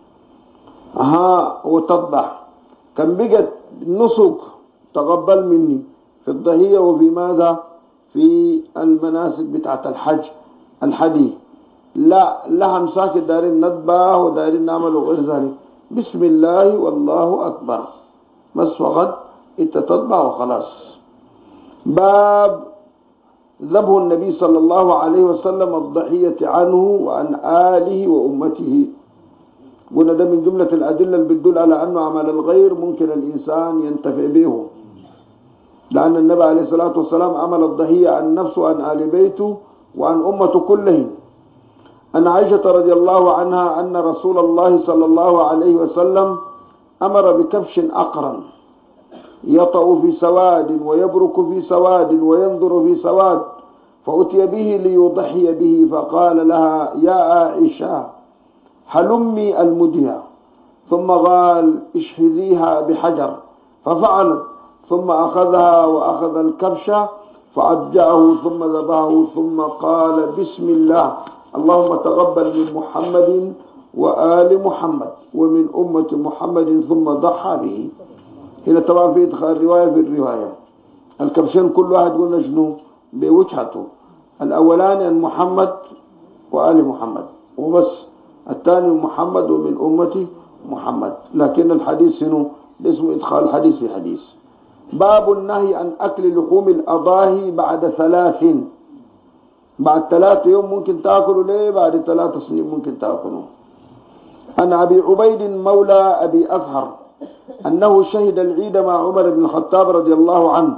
وتضبح. كان بقت نسك تقبل مني في الضحية وفي ماذا في المناسك بتاعت الحج الحدي لا لحم ساكت دارين ندبه ودارين نعمل غير ذلك بسم الله والله أكبر بس فقط انت تطبع وخلاص. باب ذبح النبي صلى الله عليه وسلم الضحية عنه وعن آله وأمته. قلنا ده من جملة الأدلة اللي بتدل على أنه عمل الغير ممكن الإنسان ينتفع به، لأن النبي عليه الصلاة والسلام عمل الضحية عن نفسه وعن آل بيته وعن أمته كلهم. أن عائشة رضي الله عنها أن رسول الله صلى الله عليه وسلم أمر بكبش أقرن يطأ في سواد ويبرك في سواد وينظر في سواد، فأتي به ليضحي به، فقال لها يا عائشة حلمي المدية، ثم قال اشهديها بحجر، ففعلت، ثم أخذها وأخذ الكبش فعجعه ثم ذبحه، ثم قال بسم الله اللهم تقبل من محمد وآل محمد ومن أمة محمد، ثم ضحى به. هنا طبعا في إدخال رواية في الرواية. الكبشين كل واحد قلنا شنو بوجهته، الأولاني عن محمد وآل محمد وبس، الثاني محمد ومن أمتي محمد، لكن الحديث شنو اسمه إدخال الحديث في حديث. باب النهي عن أكل لحوم الأضاحي بعد 3، بعد 3 يوم ممكن تأكلوا ليه، بعد 3 سنين ممكن تأكلوا. عن أبي عبيد مولى أبي أزهر أنه شهد العيد مع عمر بن الخطاب رضي الله عنه،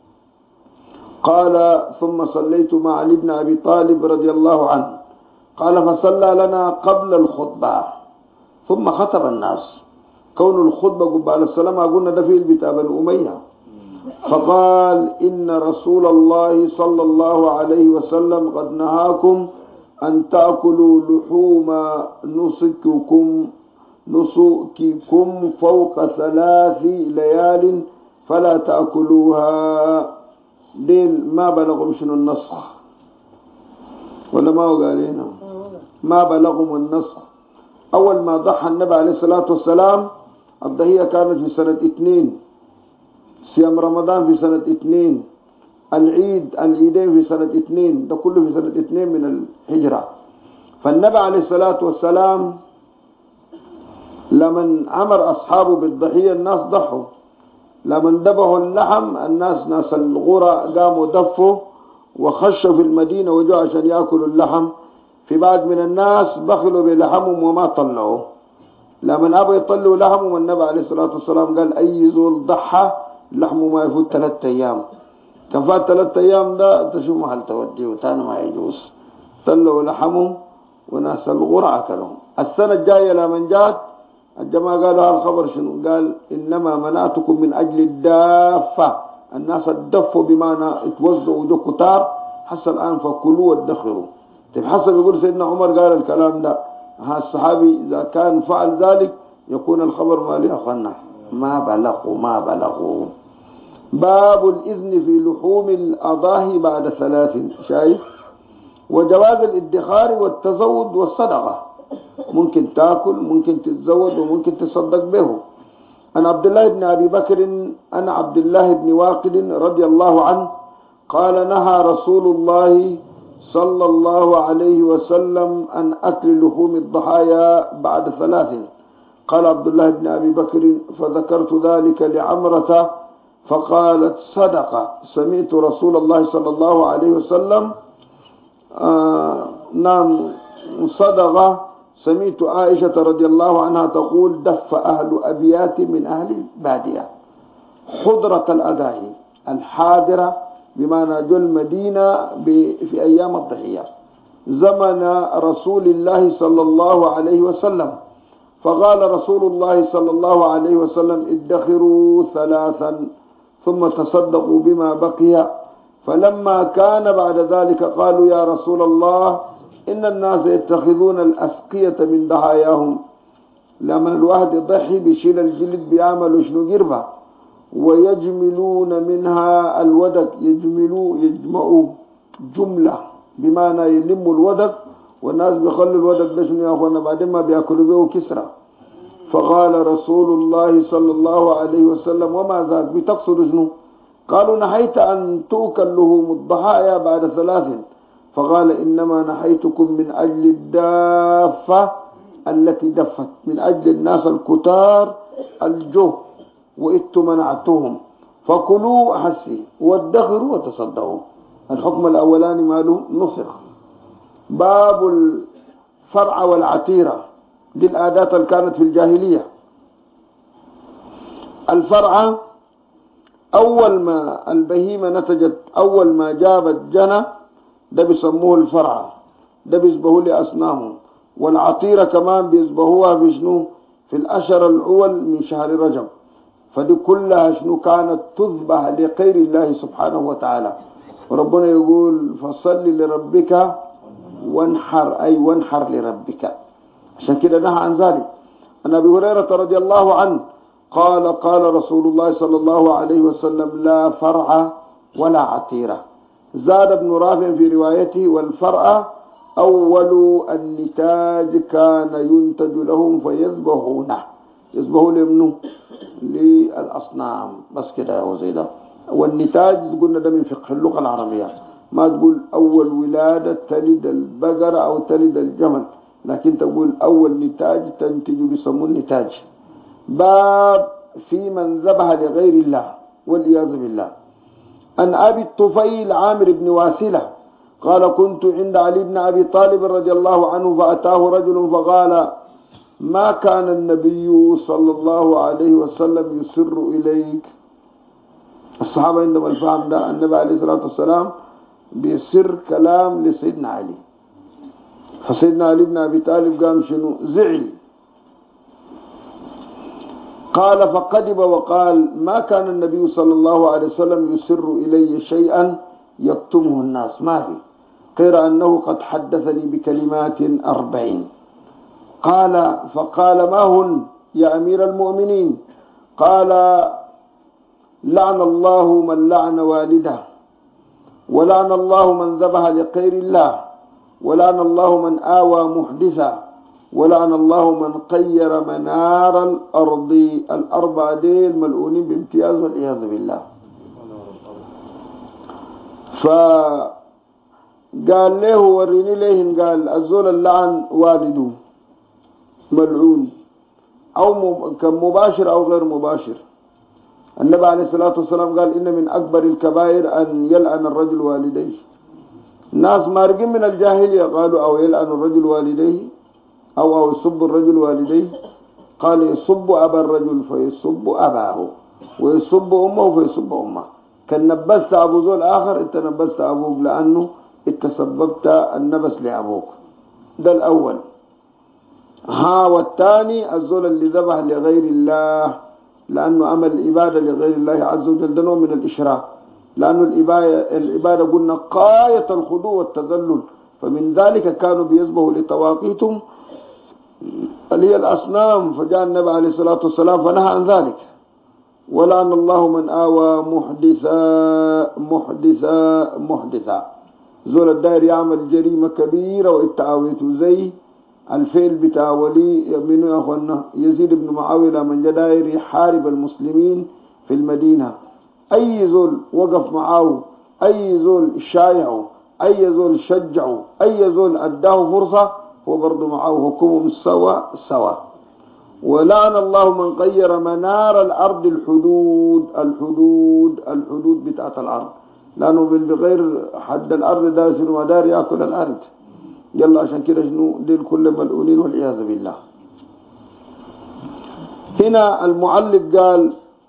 قال ثم صليت مع علي بن أبي طالب رضي الله عنه، قال فصلى لنا قبل الخطبة ثم خطب الناس. كون الخطبة قبل السلام قلنا ده في البتاب الأمية، فقال إن رسول الله صلى الله عليه وسلم قد نهاكم أن تأكلوا لحوم نسككم فوق 3 ليال فلا تأكلوها. دين ما بلغوا شنو النسخ ولا ما هو قالينا ما بلغوا النسخ. أول ما ضحى النبي عليه الصلاة والسلام الضحية كانت في سنة 2، صيام رمضان في سنة 2، العيدين في سنة 2، ده كله في سنة 2 من الهجرة. فالنبي عليه الصلاة والسلام لمن أمر أصحابه بالضحية الناس ضحوا، لمن ذبحوا اللحم الناس ناس الغرى قاموا دفوا وخشوا في المدينة وجوا عشان يأكلوا اللحم. في بعض من الناس بخلوا بلحمهم وما طلعوا، لمن أبوا يطلعوا لحمهم النبي عليه الصلاة والسلام قال أي زول ضحى لحمه ما يفوت 3 أيام. كان فات 3 أيام ده تشوف محل توديه وتاني ما يجوز. طلعوا لحمهم وناس الغرى أكلهم. السنة الجاية لمن جات الجماعة قالوا هالخبر شنو، قال إنما منعتكم من أجل الدافة، الناس الدفوا بمعنى اتوزعوا وجو كتار حتى الآن فكلوا وادخروا. طيب حسب يقول سيدنا عمر قال الكلام ده، ها الصحابي إذا كان فعل ذلك يكون الخبر ما لي أخنا ما بلغوا. باب الإذن في لحوم الأضاحي بعد 3، شايف؟ وجواز الادخار والتزود والصدقة، ممكن تأكل ممكن تتزود وممكن تصدق به. عن عبد الله بن أبي بكر أنا عبد الله بن واقد رضي الله عنه قال نهى رسول الله صلى الله عليه وسلم عن أكل لحوم الضحايا بعد 3. قال عبد الله بن أبي بكر فذكرت ذلك لعمرة فقالت صدق، سمعت رسول الله صلى الله عليه وسلم نعم صدقة. سمعت عائشة رضي الله عنها تقول دف أهل أبيات من أهل البادية حضرة الأضاحي الحاضرة بمعنى جو المدينة في أيام الضحية زمن رسول الله صلى الله عليه وسلم. فقال رسول الله صلى الله عليه وسلم ادخروا 3 ثم تصدقوا بما بقي. فلما كان بعد ذلك قالوا يا رسول الله إن الناس يتخذون الأسقية من ضحاياهم. لما الواحد يضحي بيشيل الجلد بيعملوا شنو قربة ويجملون منها الودك، يجمعوا جملة بمعنى يلموا الودك، والناس بيخلوا الودك ده شنو يا أخوانا بعدين ما بيأكلوا به كسرة. فقال رسول الله صلى الله عليه وسلم وما ذاك بتقصد شنو؟ قالوا نحيت أن تؤكل لهم الضحايا بعد 3. فقال إنما نحيتكم من أجل الدافة التي دفت، من أجل الناس الكتار الجه وإنتم منعتهم، فكلوا حسي وادخروا وتصدقوا. الحكم الأولاني ماله نسخ. باب الفرع والعتيرة، دي الآدات اللي كانت في الجاهلية. الفرع أول ما البهيمة نتجت، أول ما جابت جنة، ده بيسموه الفرع، ده بيسبهوا لأصنامهم. والعطيرة كمان بيسبهوها في شنو؟ في الأشهر الأول من شهر رجب. فدي كلها شنو كانت تذبح لغير الله سبحانه وتعالى. وربنا يقول فصل لربك وانحر، أي وانحر لربك. عشان كده نهى عن ذلك. عن أبي هريرة رضي الله عنه قال قال رسول الله صلى الله عليه وسلم لا فرع ولا عتيرة. زاد ابن رافع في روايته والفرع أول النتاج كان ينتج لهم فيذبحونه، يذبحوا لمنه للأصنام بس كده وزيدا. والنتاج قلنا ده من فقه اللغة العربية، ما تقول أول ولادة تلد البقرة أو تلد الجمل، لكن تقول أول نتاج تنتج بيسموه النتاج. باب في من ذبح لغير الله والعياذ بالله. عن أبي الطفيل عامر بن واسلة قال كنت عند علي بن أبي طالب رضي الله عنه فأتاه رجل فقال ما كان النبي صلى الله عليه وسلم يسر إليك. الصحابة عندما الفهم ده النبي عليه الصلاة والسلام بيسر كلام لسيدنا علي، فسيدنا علي بن أبي طالب قام شنو زعل. قال فقدب وقال ما كان النبي صلى الله عليه وسلم يسر إلي شيئا يكتمه الناس، ما في غير أنه قد حدثني بكلمات 40. قال فقال ما هن يا أمير المؤمنين؟ قال لعن الله من لعن والده، ولعن الله من ذبح لغير الله، ولعن الله من آوى محدثا، ولعن الله من قير منار الأرض. الأربعة ديل ملعونين بامتياز والعياذ بالله. فقال له وريني ليهن، قال الزول اللعن والده ملعون، أو كان مباشر أو غير مباشر. النبي عليه الصلاة والسلام قال إن من أكبر الكبائر أن يلعن الرجل والديه. الناس مارقين من الجاهلية قالوا أو يلعن الرجل والديه أو يسب الرجل والديه. قال يسب أبا الرجل فيسب أباه، ويسب أمه فيسب أمه. كان نبست أبو زول آخر انت نبست أبوك لأنه انت سببت النبس لأبوك. ده الأول. والثاني الزول اللي ذبح لغير الله لأنه عمل الإبادة لغير الله عز وجل، ده نوع من الإشراك، لأنه الإبادة قلنا قاية الخضوع والتذلل. فمن ذلك كانوا بيذبحوا لطواقيتهم اللي هي الأصنام، فجاء النبي عليه الصلاة والسلام فنهى عن ذلك. ولعن الله من آوى محدثا. زول الدائر يعمل جريمة كبيرة واتعاويته زي الفيل بتاع ولي من يا أخوانا يزيد بن معاوية من جدائر يحارب المسلمين في المدينة. أي زول وقف معه، أي زول شايعه، أي زول شجعه، أي زول أداه فرصة هو برضو معه حكمهم سوا. ولعن الله من غير منار الأرض الحدود بتاعت الأرض، لأنه بغير حد الأرض ده شنو مدار يأكل الأرض. يلا عشان كده شنو ديل كل ملعونين والعياذ بالله. هنا المعلق قال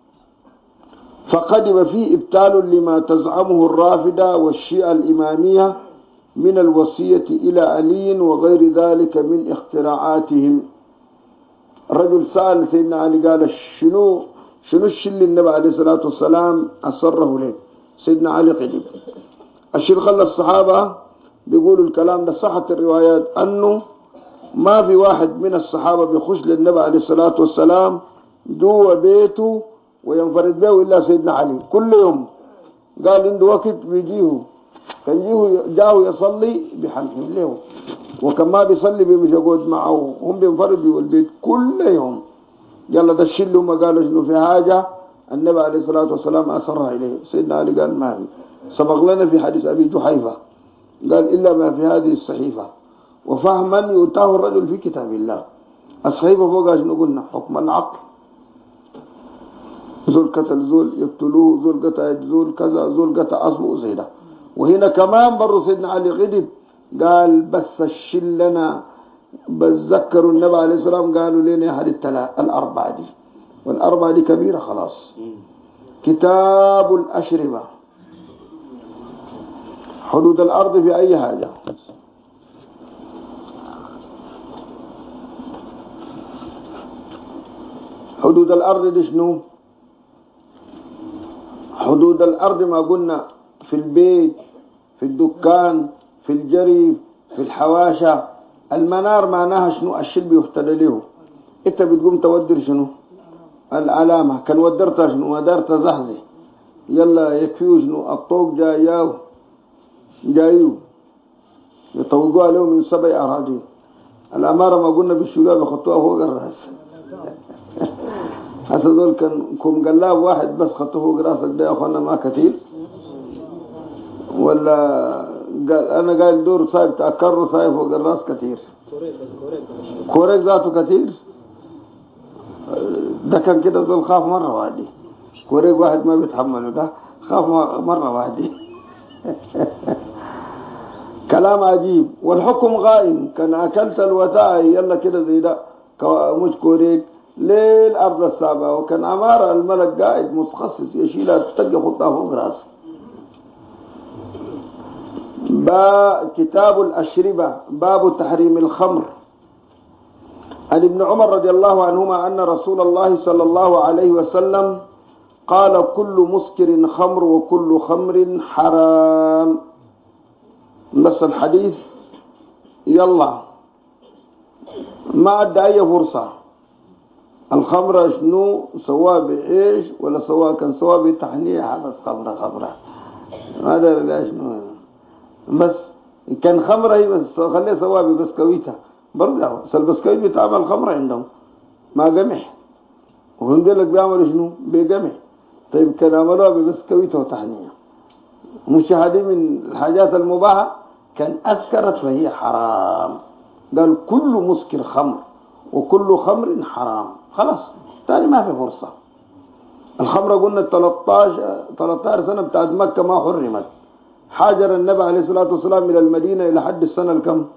فقدم فيه إبطال لما تزعمه الرافضة والشيعة الإمامية من الوصية إلى علي وغير ذلك من اختراعاتهم. الرجل سأل سيدنا علي قال شنو الشيء اللي النبي عليه الصلاة والسلام أصره لك؟ سيدنا علي قدم الشيء خلى الصحابة بيقولوا الكلام ده. صحت الروايات أنه ما في واحد من الصحابة بيخش للنبي عليه الصلاة والسلام جوا بيته وينفرد به إلا سيدنا علي كل يوم. قال عنده وقت بيجيه، كان جاءه يصلي بحنهم له، وكما بيصلي بمش يقعد معه، هم بينفردوا البيت كل يوم. يلا ده الشيء اللي هم قالوا شنو في حاجة النبي عليه الصلاة والسلام أصرها إليه. سيدنا علي قال ما في. سبق لنا في حديث أبي جحيفة قال إلا ما في هذه الصحيفة وفهما يؤتاه الرجل في كتاب الله. الصحيفة فوق عشان قلنا حكم العقل، زول قتل زول يقتلوه، زول قتل زول كذا، زول قتل أصبه زي ده. وهنا كمان برضو سيدنا علي غضب قال بس الشل لنا، بتذكروا النبي عليه الصلاة والسلام قالوا لنا هذه الأربعة دي، والأربعة دي كبيرة خلاص. كتاب الأشربة، حدود الأرض في أي حاجة. حدود الأرض دي شنو؟ حدود الأرض ما قلنا في البيت، في الدكان، في الجريف، في الحواشة. المنار معناها شنو؟ الشلب يهتدى له. انت بتقوم تودر شنو؟ العلامة. كان ودرتها شنو؟ ودرت زحزي، يلا يكفيه شنو؟ الطوق جايو يطوقوا عليه من 7 أراضين. الأمارة ما قلنا بالشلاب يخطوها فوق الرأس. هسه دول كان كم قلاب واحد بس خطوه فوق راسك ده يا اخوانا ما كثير. ولا قال انا قايل دور صايب تأكر صايب فوق الراس كثير. كوريك ذاته كثير. ده كان كده دول خاف مرة واحدة. كوريك واحد ما بيتحمله، ده خاف مرة واحدة. كلام عجيب. والحكم غائم، كان أكلت الوثائق يلا كده زي ده مش كوريك للأرض السابعة. وكان عمارة الملك قائد متخصص يشيلها تتقى خطها فوق راسه. كتاب الأشربة، باب تحريم الخمر. عن ابن عمر رضي الله عنهما أن رسول الله صلى الله عليه وسلم قال كل مسكر خمر وكل خمر حرام. بس الحديث يلا ما أدى أي فرصة. الخمرة شنو سواء بعيش ولا سواء كان سواء بتحنية، بس خمرة هذا لا شنو. بس كان خمرة هي بس خليها سواء ببسكويتها برضه. بس البسكويت بيتعمل خمرة عندهم ما قمح، وهم ديلك بيعملوا شنو بقمح. طيب كان عملوها ببسكويتها وتحنية. مش هذه من الحاجات المباحة، كان أسكرت فهي حرام. قال كل مسكر خمر وكل خمر حرام. خلاص تاني ما في فرصة. الخمرة قلنا 13 سنة بتاعت مكة ما حرمت. حاجر النبي عليه الصلاة والسلام إلى المدينة إلى حد السنة الكم؟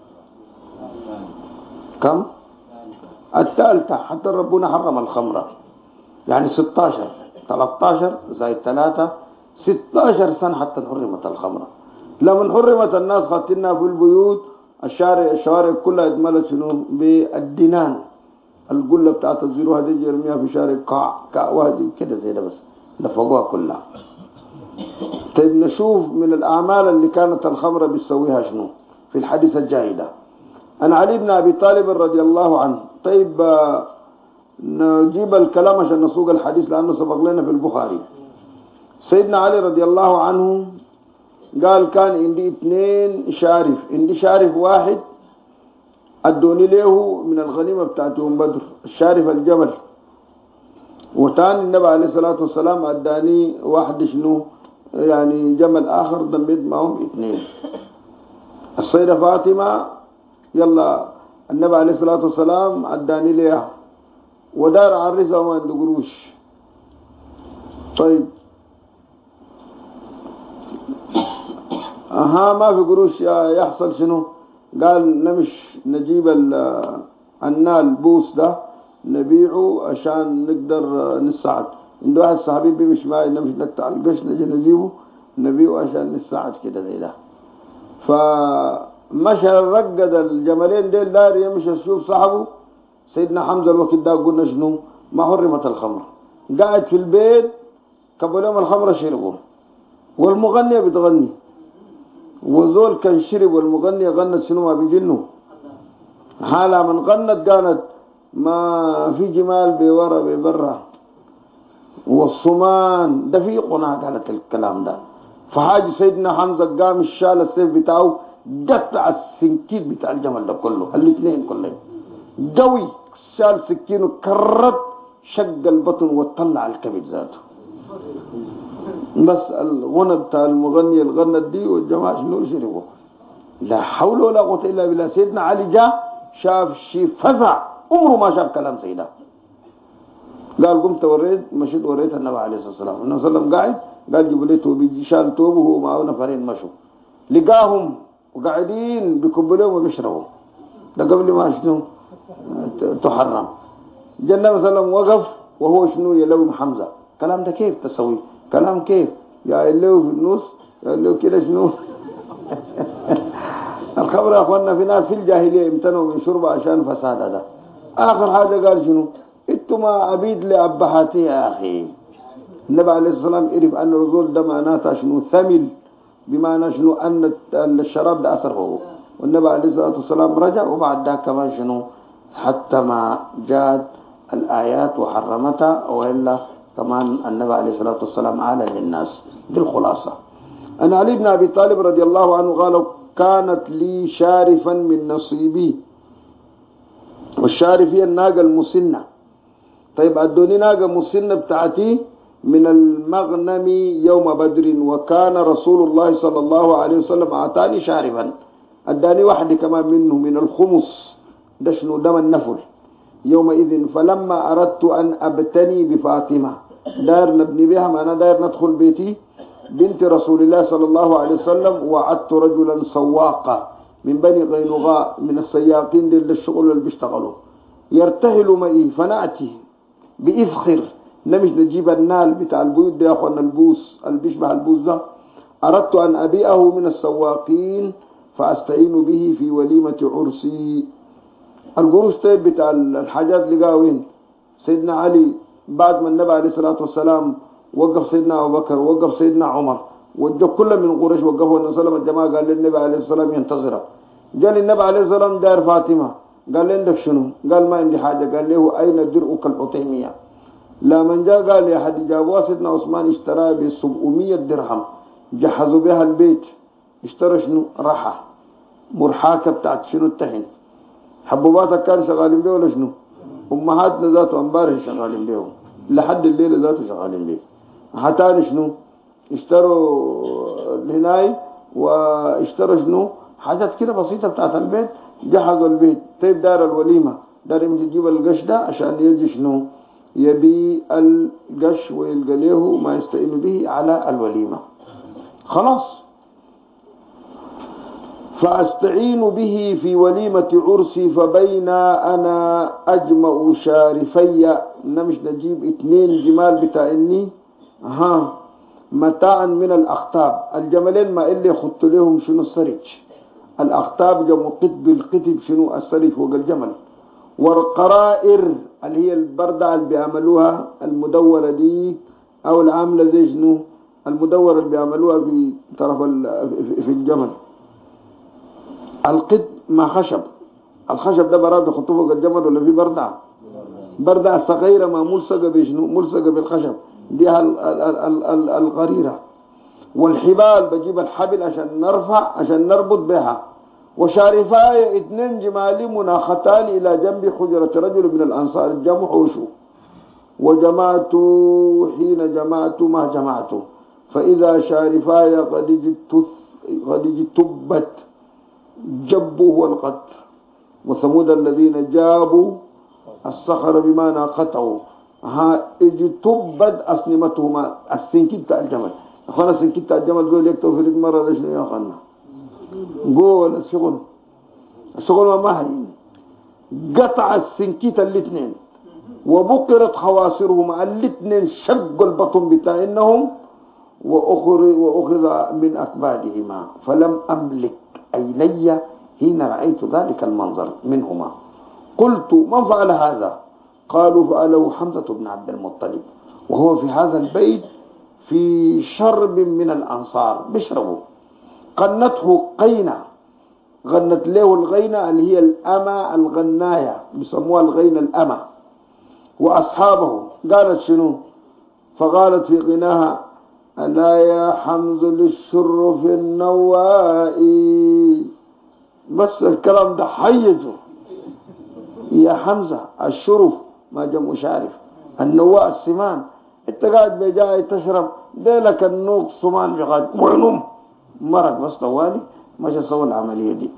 كم؟ الثالثة. حتى ربنا حرم الخمرة، يعني 16 13 زائد 3 16 سنة حتى حرمت الخمرة. لما حرمت الناس خاتنا في البيوت، الشوارع كلها اتملت شنو بالدنان. القلة بتاعت الزيرو هذه يرميها في شارع كاع وهذه كده زي ده بس لفقوها كلها. طيب نشوف من الأعمال اللي كانت الخمرة بتسويها شنو في الحديث الجاي ده. أنا علي بن أبي طالب رضي الله عنه. طيب نجيب الكلام عشان نسوق الحديث لأنه سبق لنا في البخاري. سيدنا علي رضي الله عنه قال كان عندي 2 شارف. عندي شارف واحد ادوني له من الغنيمة بتاعت يوم بدر، الشارف الجبل. وتاني النبي عليه الصلاة والسلام اداني واحد شنو يعني جمل آخر دميت معهم 2. السيدة فاطمة يلا النبي عليه الصلاة والسلام اداني ليها ودار عرسها وما عنده قروش. طيب ما في قروش يحصل شنو؟ قال نمش نجيب النال بوس ده نبيعه عشان نقدر نساعد. عنده واحد صحابي بيمش معي نمش نقطع القش نجي نجيبه نبيعه عشان نساعد كده زي ده. فمشى رقد الجملين ديل داير يمشي يشوف صاحبه سيدنا حمزة. الوقت ده قلنا شنو ما حرمت الخمر. قاعد في البيت قبل يوم الخمر شربوا، والمغنية بتغني. وزول كان شرب والمغنية غنت شنو ما بيجنوا. حالة من غنت قالت ما في جمال بورا ببرا والصمان ده في قناع. قالت الكلام ده. فحاج سيدنا حمزة قام الشال السيف بتاعه قطع السنكين بتاع الجمل ده كله، الاثنين كلهم قوي. شال سكينه كرت شق البطن وطلع الكبد ذاته. بس الغنى بتاع المغني الغنى دي والجماعة شنو شربوا. لا حول ولا قوة إلا بالله. سيدنا علي جاء شاف شيء فزع عمره ما شاف كلام سيدنا. قال قمت وريت مشيت وريت النبي عليه الصلاة والسلام. النبي صلى الله عليه وسلم قاعد قال جيبوا لي توبي شال توبه وهو معه نفرين مشوا لقاهم وقاعدين بيكبلوهم وبيشربوا. ده قبل ما شنو تحرم. جاء النبي صلى الله عليه وسلم وقف وهو شنو يلوم حمزة. كلام ده كيف تسوي؟ كلام كيف؟ يا اللو في النص يا اللو كده شنو. الخبر يا اخواننا في ناس في الجاهلية امتنوا من شرب عشان فساد. هذا اخر حاجة قال شنو انتم عبيد لأبهاتي يا اخي. النبي عليه الصلاة والسلام يعرف ان الرذول ده معناتها شنو ثمل بمعنى شنو ان الشراب ده اثر هو. والنبي عليه الصلاة والسلام رجع وبعد ذاك كمان شنو حتى ما جاءت الآيات وحرمتها وإلا كمان النبي عليه الصلاة والسلام أعلن للناس. دي الخلاصة. أن علي بن أبي طالب رضي الله عنه قال كانت لي شارفا من نصيبي. والشارف هي الناقة المسنة. طيب أدوني ناقة مسنة بتاعتي من المغنم يوم بدر وكان رسول الله صلى الله عليه وسلم أعطاني شارفا أداني واحد كمان منه من الخمس دشنو دم النفل يومئذ. فلما أردت أن أبتني بفاطمة داير نبني بها ما أنا داير ندخل بيتي بنت رسول الله صلى الله عليه وسلم وعدت رجلا سواقا من بني قينقاع من السياقين دي الشغل اللي بيشتغلوا يرتهل معي فنأتي بإذخر نمش نجيب النال بتاع البيوت ده يا أخوانا البوس اللي بيشبه البوس ده. أردت أن أبيعه من السواقين فأستعين به في وليمة عرسي. القروش طيب بتاع الحاجات لقاه وين؟ سيدنا علي بعد ما النبي عليه الصلاة والسلام وقف سيدنا أبو بكر وقف سيدنا عمر وجو كل من قريش وقفوا النبي صلى الله عليه وسلم. الجماعة قال للنبي عليه الصلاة والسلام ينتظره. جاء النبي عليه الصلاة والسلام دار فاطمة قال له عندك شنو؟ قال ما عندي حاجة. قال له أين درعك الحطيمية؟ لا من جاء قال يا حد جابوا سيدنا عثمان اشترى ب 700 درهم جهزوا بها البيت. اشترى شنو؟ راحة مرحاكة بتاعت شنو التهن حبوباتك كان شغالين بيه ولا شنو؟ امهاتنا ذاته امبارح شغالين بيهم لحد الليل ذاته شغالين بيه. هاتان شنو اشتروا الهناي واشتروا شنو حاجات كده بسيطة بتاعت البيت جهزوا البيت. طيب دار الوليمة دار يجيب القش ده عشان يجي شنو يبي القش ويلقى له ما يستعين به على الوليمة. خلاص فأستعين به في وليمة عرسي فبين أنا أجمع شارفي نمش نجيب 2 جمال بتاعني متاعا من الأخطاب. الجملين ما اللي خدت لهم شنو السرج. الأخطاب جمع قطب القطب شنو السرج فوق الجمل. والقرائر اللي هي البردة اللي بيعملوها المدورة دي أو العاملة زي شنو المدورة اللي بيعملوها في طرف في الجمل. القد ما خشب. الخشب ده براد بيحطوه فوق الجمل ولا في بردع صغيرة ما ملصقة بشنو ملصقة بالخشب دي الغريرة. والحبال بجيب الحبل عشان نرفع عشان نربط بها. وشارفاي 2 جمال مناختان إلى جنب حجرة رجل من الأنصار جمعوا شو وجمعت حين جمعت ما جمعت فإذا شارفاي قد اجتبت جبوا والقط وثمود الذين جابوا الصخر بما ناقطعوا اجتبت أسنمتهما السنكت بتاع الجمل. أخوانا السنكت بتاع الجمل دول يكتبوا في رد مرة ليش يا أخوانا قول الشغل ما هي قطع السنكت الاثنين وبقرت خواصرهما الاثنين شق البطن بتاعهم وأخذ من أكبادهما فلم أملك عيني حين رأيت ذلك المنظر منهما. قلت من فعل هذا؟ قالوا فعله حمزة بن عبد المطلب وهو في هذا البيت في شرب من الأنصار بيشربوا. قنته قينة غنت له الغينة اللي هي الأمة الغناية بيسموها الغينة الأمة. وأصحابه قالت شنو؟ فقالت في غناها ألا يا حمز للشر في النوائي. بس الكلام ده حيجه يا حمزة الشرف ما جمع شارف النواء السمان انت قاعد بجاي تشرب ده لك النوق صمان بغاد وينوم مرق بس طوالي مشى سوى العملية دي.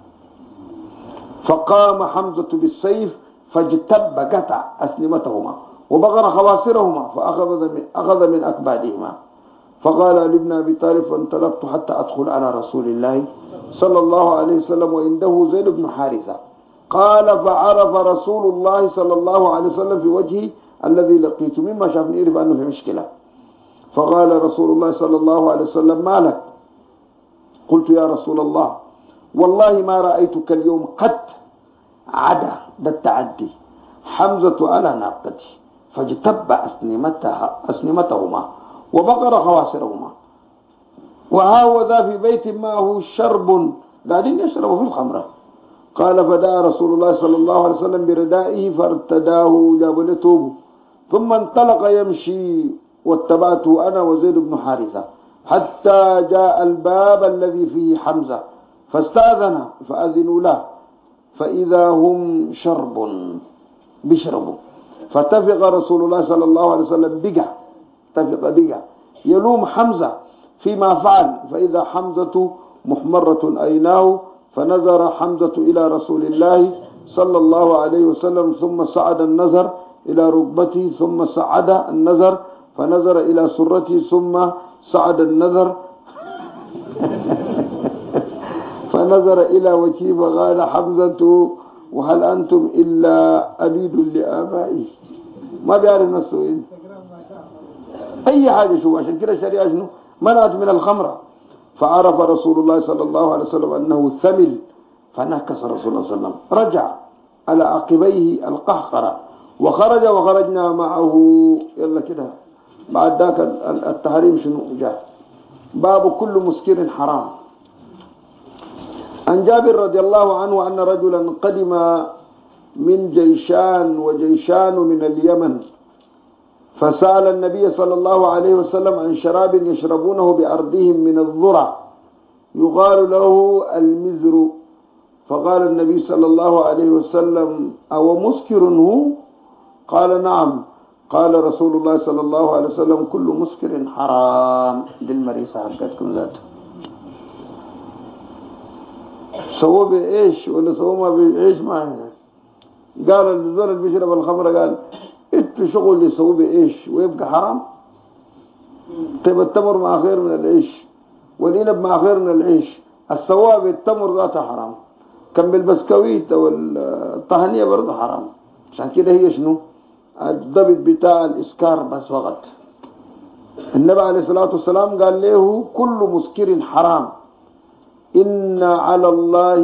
فقام حمزة بالسيف فاجتب قطع أسلمتهما وبغر خواصرهما فأخذ من أكبادهما. فقال لابن أبي طالب فانطلقت حتى أدخل على رسول الله صلى الله عليه وسلم وعنده زيد بن حارثة. قال فعرف رسول الله صلى الله عليه وسلم في وجهي الذي لقيت مما شافني يعرف أنه في مشكلة. فقال رسول الله صلى الله عليه وسلم ما لك؟ قلت يا رسول الله والله ما رأيتك اليوم قد عدا ده التعدي حمزة على ناقتي فاجتب أسنمتهما وبقر خواصرهما وهاوذا في بيت معه شرب قاعدين يشربوا في الخمرة. قال فدعا رسول الله صلى الله عليه وسلم بردائه فارتداه جاب له توبه ثم انطلق يمشي واتبعته أنا وزيد بن حارثة حتى جاء الباب الذي فيه حمزة فاستأذن فأذنوا له فإذا هم شرب بيشربوا. فتفق رسول الله صلى الله عليه وسلم بقى يلوم حمزة فيما فعل فإذا حمزة محمرة أيناه فنظر حمزة إلى رسول الله صلى الله عليه وسلم ثم صعد النظر إلى ركبته ثم صعد النظر فنظر إلى سرته ثم صعد النظر فنظر إلى وجهه فقال حمزة وهل أنتم إلا أبيد لآبائي. ما بيعرف نفسه أي حاجة شو عشان كده شريعة شنو منعت من الخمرة. فعرف رسول الله صلى الله عليه وسلم أنه ثمل فنكس رسول الله صلى الله عليه وسلم رجع على عقبيه القهقرة وخرجنا معه. يلا كده بعد ذاك التحريم شنو جاء باب كل مسكر حرام. عن جابر رضي الله عنه أن رجلا قدم من جيشان من اليمن فسأل النبي صلى الله عليه وسلم عن شراب يشربونه بأرضهم من الذرة يقال له المزر. فقال النبي صلى الله عليه وسلم أو مسكر هو؟ قال نعم. قال رسول الله صلى الله عليه وسلم كل مسكر حرام. دي المريسة حقتكم ذاته سووا بإيش ولا سووا ما بإيش معنا. قال الزول اللي بيشرب الخمر قال انتوا شغل اللي يسووا بإيش ويبقى حرام. طيب التمر مع خير من العيش والعنب مع خير من العيش. السواء بالتمر ذاته حرام كان بالبسكويت والطهنية برضه حرام. عشان كده هي شنو الضبط بتاع الإسكار بس فقط. النبي عليه الصلاة والسلام قال له كل مسكر حرام إن على الله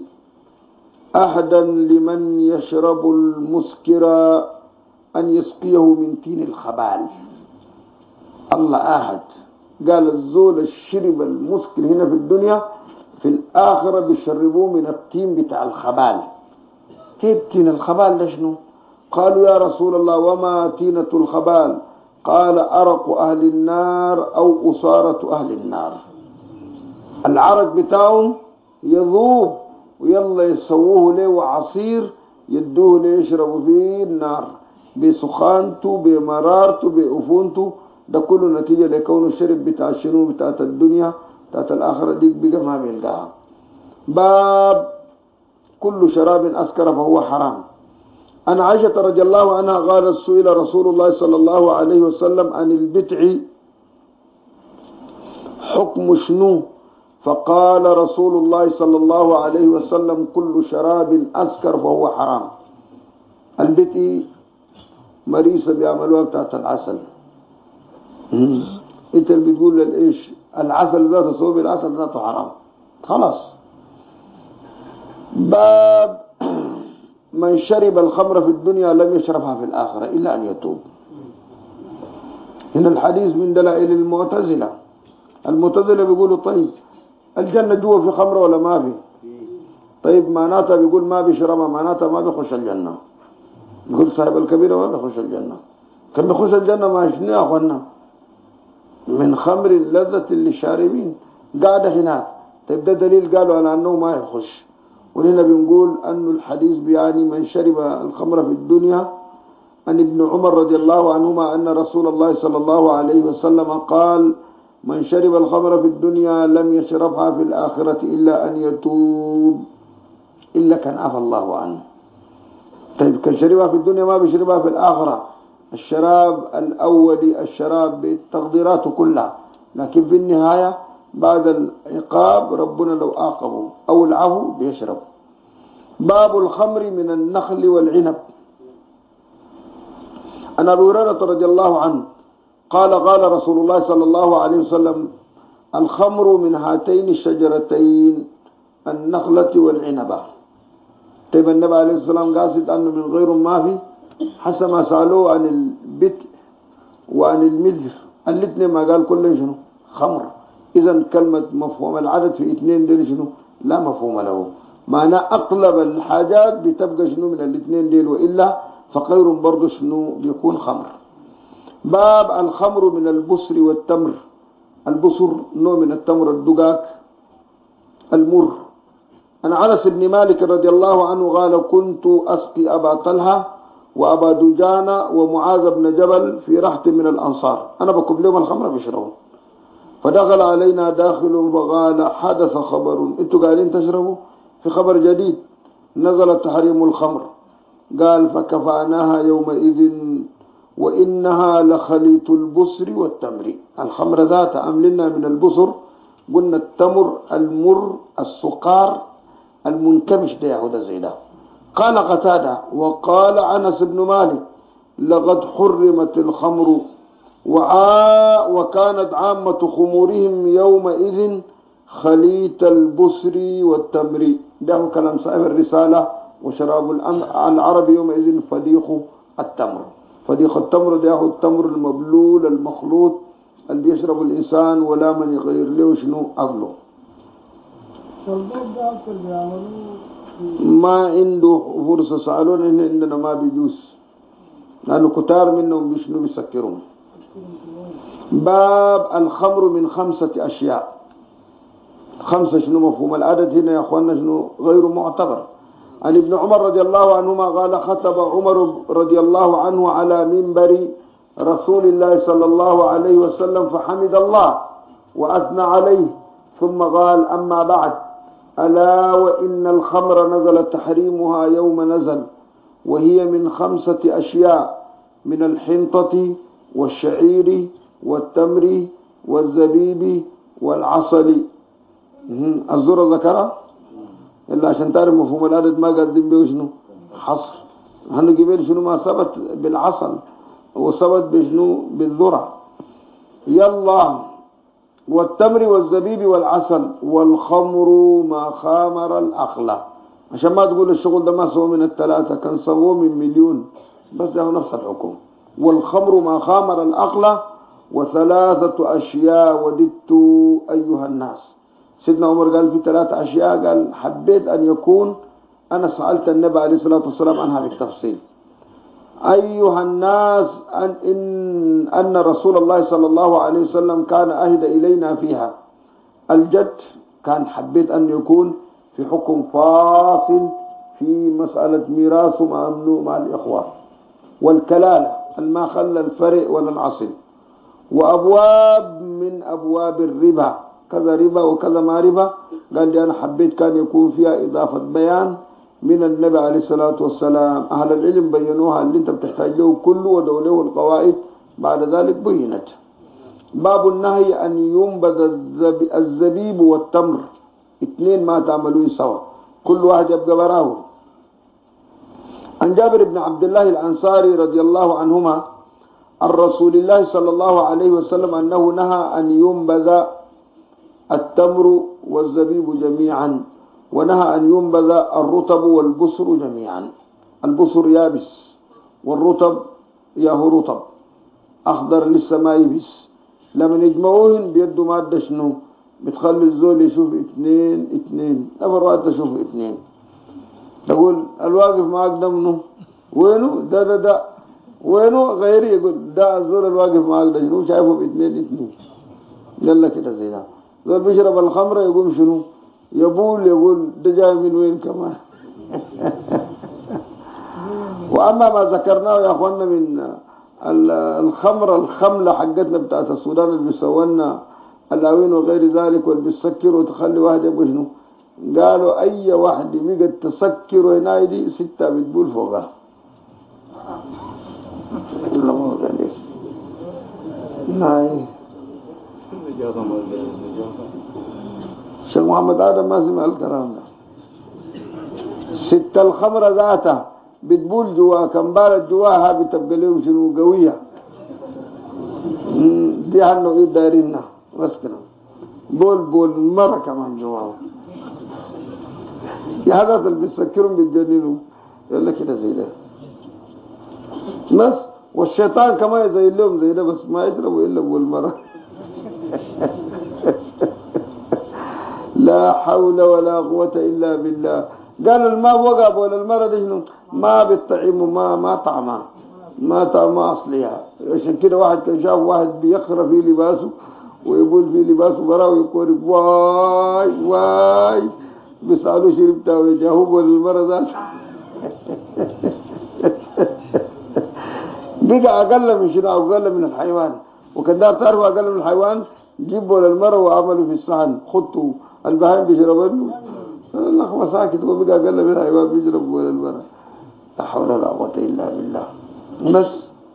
أحدا لمن يشرب المسكر أن يسقيه من تين الخبال. الله أحد قال الزول الشرب المسكر هنا في الدنيا في الآخرة بيشربوه من التين بتاع الخبال. كيف تين الخبال ده شنو؟ قالوا يا رسول الله وما تينة الخبال؟ قال أرق أهل النار أو أصارة أهل النار. العرق بتاعهم يذوب ويلا يسووه له عصير يدوه ليشربوا فيه النار بسخانته بمرارته بأفونته. ده كله نتيجة لكونه الشرب بتاع الشنو بتاعت الدنيا بتاعت الآخرة ديك بقى ما بيلقاها. باب كل شراب أسكر فهو حرام. أن عائشة رضي الله عنها قالت سئل رسول الله صلى الله عليه وسلم عن البتع حكم شنو؟ فقال رسول الله صلى الله عليه وسلم كل شراب أسكر فهو حرام. البتع مريسة بيعملوها بتاعت العسل. انت اللي بتقول للإيش العسل ذاته صوب العسل ذاته حرام خلاص. باب من شرب الخمر في الدنيا لم يشربها في الآخرة إلا أن يتوب. هنا الحديث من دلائل المعتزلة. المعتزلة بيقولوا طيب الجنة جوا في خمر ولا ما في؟ طيب معناتها بيقول ما بيشربها معناتها ما بيخش الجنة. بيقول صاحب الكبيرة ما بيخش الجنة. كان بيخش الجنة ما شنو يا أخوانا من خمر اللذة للشاربين قاعدة هناك. طيب ده دليل قالوا على أنه ما يخش. ولهنا بنقول أن الحديث بيعني من شرب الخمر في الدنيا عن ابن عمر رضي الله عنهما أن رسول الله صلى الله عليه وسلم قال من شرب الخمر في الدنيا لم يشربها في الآخرة إلا أن يتوب إلا كان عفى الله عنه. طيب كان شربها في الدنيا ما بيشربها في الآخرة. الشراب الأولي الشراب بتقديراته كلها، لكن في النهاية بعد العقاب ربنا لو عاقبه أو العفو بيشرب. باب الخمر من النخل والعنب. عن أبي هريرة رضي الله عنه قال قال رسول الله صلى الله عليه وسلم الخمر من هاتين الشجرتين النخلة والعنبة. طيب النبي عليه السلام قاصد أنه من غير ما في حسب ما سألوه عن البت وعن المزر الاثنين ما قال كل شنو خمر. إذن كلمة مفهوم العدد في اثنين دول شنو لا مفهوم له، معنى أقلب الحاجات بتبقى شنو من الاثنين دول، وإلا فغير برضه شنو بيكون خمر. باب الخمر من البصر والتمر. البصر نوع من التمر الدقاق المر. أنا أنس بن مالك رضي الله عنه قال كنت أسقي أبا طلحة وأبا دجانة ومعاذ بن جبل في رحت من الأنصار، أنا بكب لهم الخمر بيشربوا، فدخل علينا داخل فقال حدث خبر، أنتوا قاعدين تشربوا في خبر جديد نزل تحريم الخمر. قال فكفعناها يومئذ وإنها لخليط البصر والتمر. الخمر ذات أملنا من البصر، قلنا التمر المر السقار المنكمش ده يهودا زي ده. قال قتادة وقال أنس بن مالك لقد حرمت الخمر وكانت عامة خمورهم يومئذ خليط البصر والتمر. ده كلام صاحب الرسالة. وشراب العرب يومئذ فديخ التمر. فديخ التمر ده التمر المبلول المخلوط اللي بيشرب الإنسان ولا من يغير له شنو أغله. ما عنده فرصة سألون إن عندنا ما بيجوز لأنه كتار منهم بشنو بيسكرون. باب الخمر من 5 أشياء. 5 شنو مفهوم العدد هنا يا أخوانا شنو غير معتبر. عن ابن عمر رضي الله عنهما قال خطب عمر رضي الله عنه على منبر رسول الله صلى الله عليه وسلم فحمد الله وأثنى عليه ثم قال أما بعد ألا وإن الخمر نزل تحريمها يوم نزل وهي من 5 أشياء من الحنطة والشعير والتمر والزبيب والعسل. الزور ذكرها إلا عشان تعرف مفهوم العدد ما قدم به شنو حصر. هنو قبل شنو ما ثبت بالعسل وثبت بشنو بالذرة. يلا والتمر والزبيب والعسل والخمر ما خامر الأخلة. عشان ما تقول الشغل ده ما سوى من ال3 كان سووه من مليون بس ده نفس الحكم. والخمر ما خامر الأخلة و3 أشياء وددت أيها الناس. سيدنا عمر قال في 3 أشياء قال حبيت أن يكون أنا سألت النبي عليه الصلاة والسلام عنها بالتفصيل. أيها الناس أن رسول الله صلى الله عليه وسلم كان أهد إلينا فيها. الجد كان حبيت أن يكون في حكم فاصل في مسألة ميراث ممنوع مع الإخوة. والكلالة ما خلى الفرع ولا العصل. وأبواب من أبواب الربا كذا ربا وكذا ما ربا. قال لي أنا حبيت كان يكون فيها إضافة بيان من النبي عليه الصلاة والسلام. أهل العلم بينوها اللي انت بتحتاج له كله ودوله القواعد بعد ذلك بينت. باب النهي أن ينبذ الزبيب والتمر 2 ما تعملون سوا كل واحد يبقى براه. عن جابر بن عبد الله الأنصاري رضي الله عنهما عن رسول الله صلى الله عليه وسلم أنه نهى أن ينبذ التمر والزبيب جميعا ونهى أن ينبذ الرطب والبصر جميعا. البصر يابس والرطب ياهو رطب أخضر لسه ما يبس. لما يجمعوهن بيدوا مادة شنو بتخلي الزول يشوف 2 مرات تشوف 2 تقول الواقف معك ده منه وينه ده وينه غيري يقول ده الزول الواقف معك ده شنو شايفه 2 يلا كده زي ده. زول بيشرب الخمرة يقوم شنو يقول ده جاي من وين كمان. وأما ما ذكرناه يا أخوانا من الخمرة الخملة حقتنا بتاعت السودان اللي بيسوونا اللاوين وغير ذلك واللي بيسكر وتخلي واحد يبقى شنو، قالوا أي واحد بيقى تسكر هنا دي 6 بتبول فوقها. الله ما قال ليش ناي شيخ محمد آدم ما سمع الكلام ده. 6 الخمرة ذاتها بتبول جواها كمبارة جواها بتبقى لهم شنو قوية. دي عنه ايه دايريننا بس كده بول مرة كمان جواها. يا هذا اللي بيسكرهم بيتجننوا يقول لك كده زي ده بس. والشيطان كمان زي لهم زي ده بس ما يشربوا الا بول مرة. لا حول ولا قوة الا بالله. قال الماء وقع بول المرة دي شنو ما بيطعموا ما طعمها اصليها. عشان كده واحد كان شاف واحد بيخرى في لباسه ويقول في لباسه براه ويقول واي بيسألوا شربتها ويجاوب بول المرة ذات. بقى أقل من شنو أقل من الحيوان. وكان دار تعرفوا أقل من الحيوان جيبوا للمرة وعملوا في الصحن خطوا البهائم بيشربوا الله مساكت. وبقى أقل من الحيوان بيشربوا ولا المرة. لا حول ولا قوة إلا بالله. بس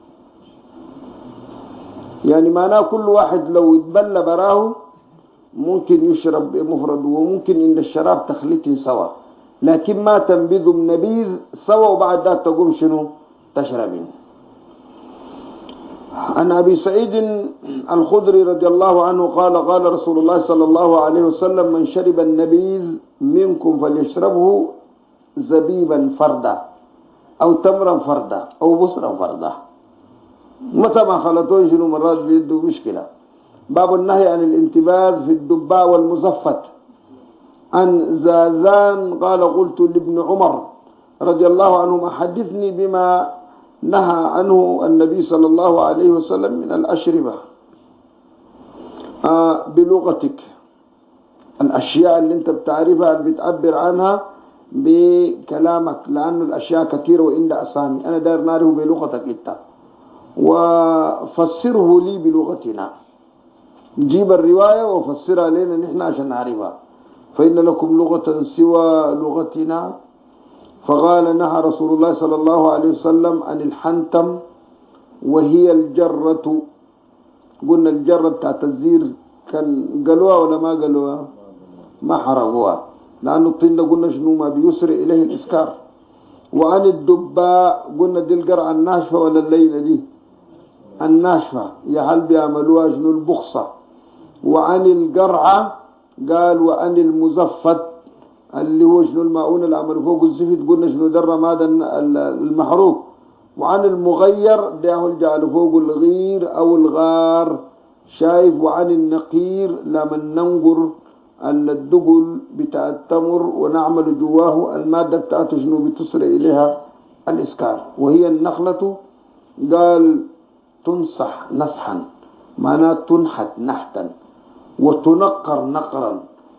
يعني معناه كل واحد لو يتبلى براه ممكن يشرب مفرد وممكن إن الشراب تخليط سوا لكن ما تنبذ نبيذ سوا وبعد ذلك تقوم شنو تشربين. عن أبي سعيد الخدري رضي الله عنه قال قال رسول الله صلى الله عليه وسلم من شرب النبيذ منكم فليشربه زبيبا فردا أو تمرا فردا أو بصرا فردا. متى ما خلطون شنو مرات بيدوا مشكلة. باب النهي عن الانتباذ في الدباء والمزفت. عن زازان قال قلت لابن عمر رضي الله عنهما حدثني بما نهى عنه النبي صلى الله عليه وسلم من الأشربة بلغتك. الأشياء اللي انت بتعرفها اللي بتعبر عنها بكلامك لأن الأشياء كثيرة وإن أسامي أنا داير نعرفه بلغتك انت وفسره لي بلغتنا. جيب الرواية وفسرها لنا نحن عشان نعرفها. فإن لكم لغة سوى لغتنا. فقال نهى رسول الله صلى الله عليه وسلم عن الحنتم وهي الجرة. قلنا الجرة بتاعت الزير كان قالوها ولا ما قالوها ما حرقوها لأنه الطين ده قلنا شنو ما بيسرع إليه الإسكار. وعن الدباء قلنا دي القرعة الناشفة ولا الليلة دي الناشفة يا هل بيعملوها شنو البخصة. وعن القرعة قال وعن المزفت اللي هو شنو الماؤون اللي عملوا فوق الزفت قلنا شنو در هذا المحروق. وعن المغير ده جعلوا فوق الغير أو الغار شايف. وعن النقير لما ننقر الدقل بتاع التمر ونعمل جواه المادة بتاعته شنو بتسرع إليها الإسكار. وهي النخلة قال تنصح نصحا معناه تنحت نحتا وتنقر نقرا.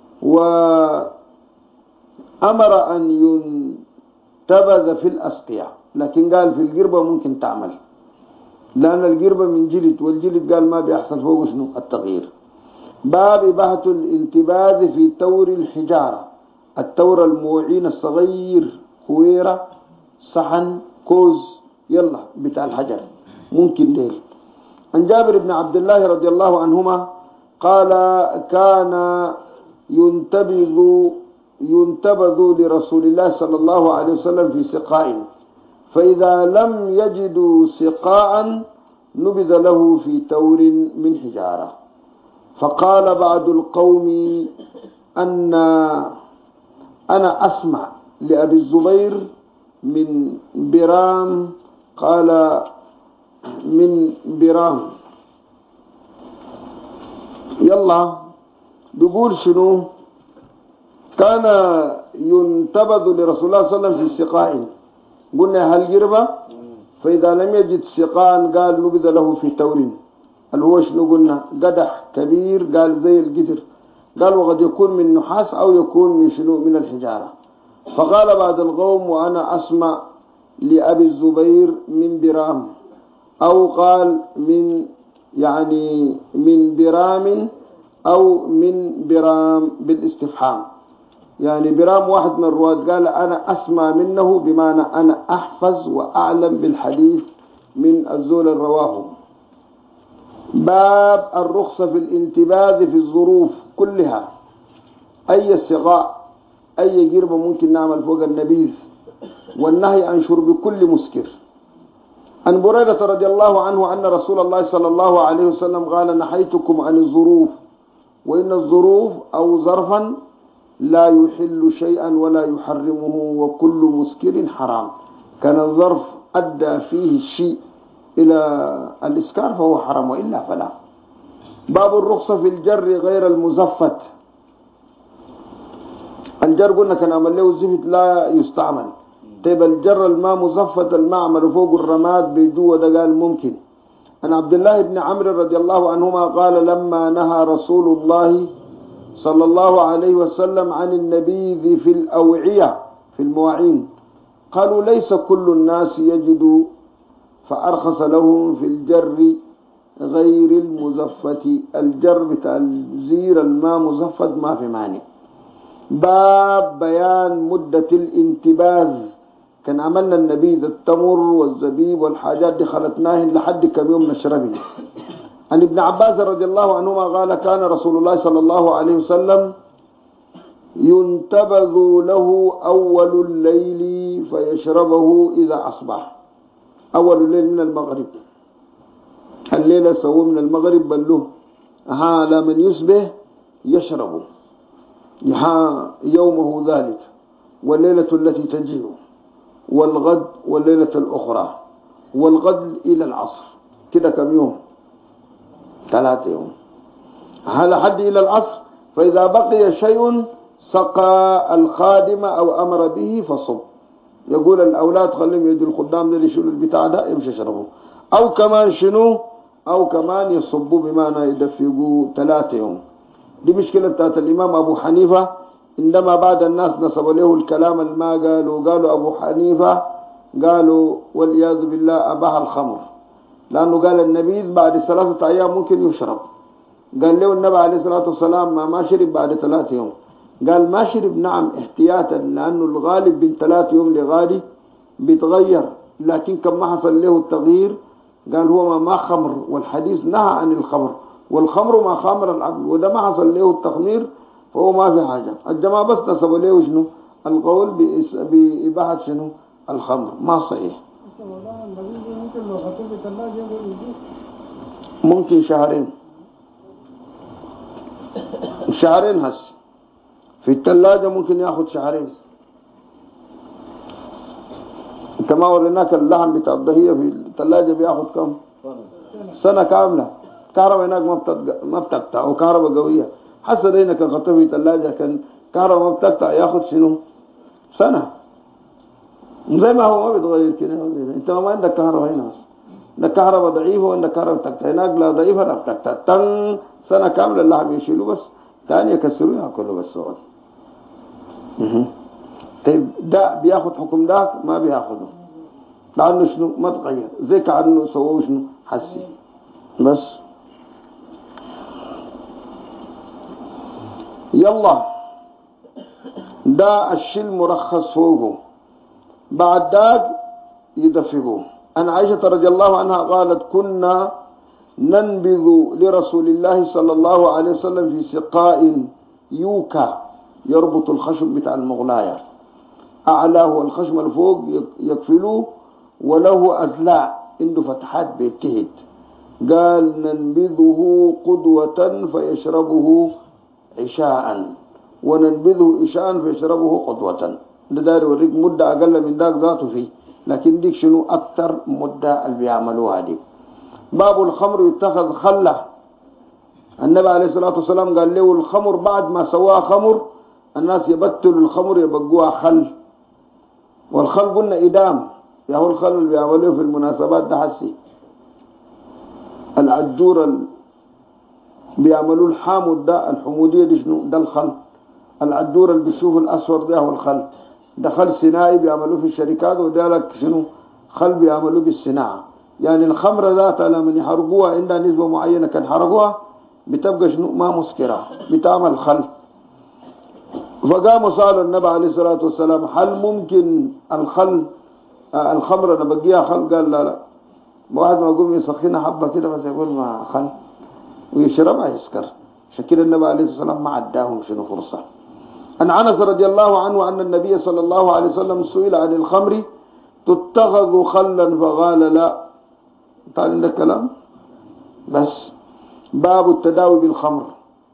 وأمر أن ينتبذ في الأسقية لكن قال في القربة ممكن تعمل لأن القربة من جلد والجلد قال ما بيحصل فوق شنو التغيير. باب إباحة الانتباذ في تور الحجارة. التور الموعين الصغير خويرة صحن كوز يلا بتاع الحجر ممكن ليل. عن جابر بن عبد الله رضي الله عنهما قال كان ينتبذ لرسول الله صلى الله عليه وسلم في سقاء فإذا لم يجدوا سقاء نبذ له في تور من حجارة. فقال بعض القوم أنا أسمع لأبي الزبير من برام قال من برام يلا بيقول شنو كان ينتبذ لرسول الله صلى الله عليه وسلم في سقاء قلنا هل جربة فإذا لم يجد سقاء قال نبذ له في تور اللي هو شنو قلنا قدح كبير قال زي القدر قال وقد يكون من نحاس أو يكون من شنو من الحجارة. فقال بعض القوم وأنا أسمع لأبي الزبير من برام، أو قال من يعني من برام أو من برام بالاستفهام. يعني برام واحد من الرواة قال أنا أسمع منه، بمعنى أنا أحفظ وأعلم بالحديث من الزول الرواه. باب الرخصة في الانتباذ في الظروف كلها، أي صغاء أي جربة ممكن نعمل فوق النبيذ، والنهي عن شرب كل مسكر. عن بريدة رضي الله عنه أن رسول الله صلى الله عليه وسلم قال نحيتكم عن الظروف، وإن الظروف أو ظرفا لا يحل شيئا ولا يحرمه، وكل مسكر حرام. كان الظرف أدى فيه الشيء إلى الإسكار فهو حرام، وإلا فلا. باب الرخصة في الجر غير المزفت. الجر قلنا كان عمل له الزفت لا يستعمل. طيب الجر الماء مزفت المعمل فوق الرماد بيدوه، ده قال ممكن. عن عبد الله بن عمرو رضي الله عنهما قال لما نهى رسول الله صلى الله عليه وسلم عن النبيذ في الأوعية في المواعين، قالوا ليس كل الناس يجد، فأرخص لهم في الجر غير المزفت. الجر بتاع الزير الماء مزفت ما في معنى. باب بيان مدة الانتباذ. كان عملنا النبيذ التمر والزبيب والحاجات دي خلطناهن لحد كم يوم نشربه. عن ابن عباس رضي الله عنهما قال كان رسول الله صلى الله عليه وسلم ينتبذ له أول الليل فيشربه إذا أصبح. أول الليل من المغرب، الليلة سووا من المغرب بلوه على من يصبح يشربه يومه ذلك، والليلة التي تجيه، والغد والليلة الأخرى، والغد إلى العصر. كده كم يوم؟ 3 يوم. على حد إلى العصر. فإذا بقي شيء سقى الخادم أو أمر به فصب. يقول الأولاد خليهم يدوا الخدام ده يشيلوا البتاع ده يمشي يشربوا، أو كمان شنو، أو كمان يصبوا بمعنى يدفقوا 3 يوم. دي مشكلة بتاعت الإمام أبو حنيفة. عندما بعد الناس نصب له الكلام ما قالوا أبو حنيفة قالوا والعياذ بالله أباح الخمر، لأنه قال النبيذ بعد 3 أيام ممكن يشرب. قال له النبي عليه الصلاة والسلام ما شرب بعد 3 يوم. قال ما شرب نعم احتياطا، لأنه الغالب من 3 يوم لغالي بيتغير، لكن كم ما حصل له التغيير قال هو ما خمر، والحديث نهى عن الخمر، والخمر ما خامر العقل، وده ما حصل له التخمير فهو ما في حاجة. الجماعة بس نسبوا له شنو القول بإباحة شنو الخمر، ما صحيح. ممكن شهرين هس في الثلاجة، ممكن ياخد 2 شهر. كما وريناك اللحم بتاع الضحية في الثلاجة بياخد كم؟ 1 سنة كاملة. كهرباء هناك ما بتقطع، او كهرباء قوية. حسب هنا كان خطه في ثلاجة كان كهرباء ما بتقطع ياخد شنو 1 سنة. زي ما هو ما بيتغير كده. انت ما عندك كهرباء هنا، عندك كهرباء ضعيفة وعندك كهرباء بتقطع. هناك لا ضعيفة لا بتقطع. 1 سنة كاملة اللحم يشيلوه بس، ثاني يكسروه ياكلوا بس وقت. طيب ده بياخد حكم ده ما بياخده، لأنه شنو ما تغير، زي كأنه سووه شنو حسي بس. يلا ده الشيء المرخص فوقه، بعد ذاك يدفقوه. أن عائشة رضي الله عنها قالت كنا ننبذ لرسول الله صلى الله عليه وسلم في سقاء يوكا يربط الخشب بتاع المغلاية، أعلاه الخشم الفوق يكفلوه، وله أزلاع عنده فتحات بيتهد. قال ننبذه قدوة فيشربه عشاء، وننبذه عشاء فيشربه قدوة. ده داير يوريك مدة أقل من ذاك ذاته فيه، لكن ديك شنو أكتر مدة اللي بيعملوها دي. باب الخمر يتخذ خلة. النبي عليه الصلاة والسلام قال له الخمر بعد ما سواها خمر الناس يبتلوا الخمر يبقوها خل. والخل قلنا إدام، يا هو الخل اللي بيعملوه في المناسبات ده حسي. العجور بيعملوا الحامض ده الحمودية دي شنو ده الخل. العجور اللي بيشوف الأسود ده هو الخل. ده خل صناعي بيعملوه في الشركات، وده شنو خل بيعملوه بالصناعة. يعني الخمرة ذاتها لما يحرقوها عندها نسبة معينة كان حرقوها بتبقى شنو ما مسكرة، بتعمل خل. فقاموا سألوا النبي عليه الصلاة والسلام هل ممكن الخمرة نبقيها خل؟ قال لا لا، واحد ما يقوم يسخنها حبة كده بس يقول ما خل ويشربها يسكر. عشان كده النبي عليه الصلاة والسلام ما عداهم شنو فرصة. عن أنس رضي الله عنه أن النبي صلى الله عليه وسلم سئل عن الخمر تتخذ خلا فقال لا. طال عندك كلام بس. باب التداوي بالخمر.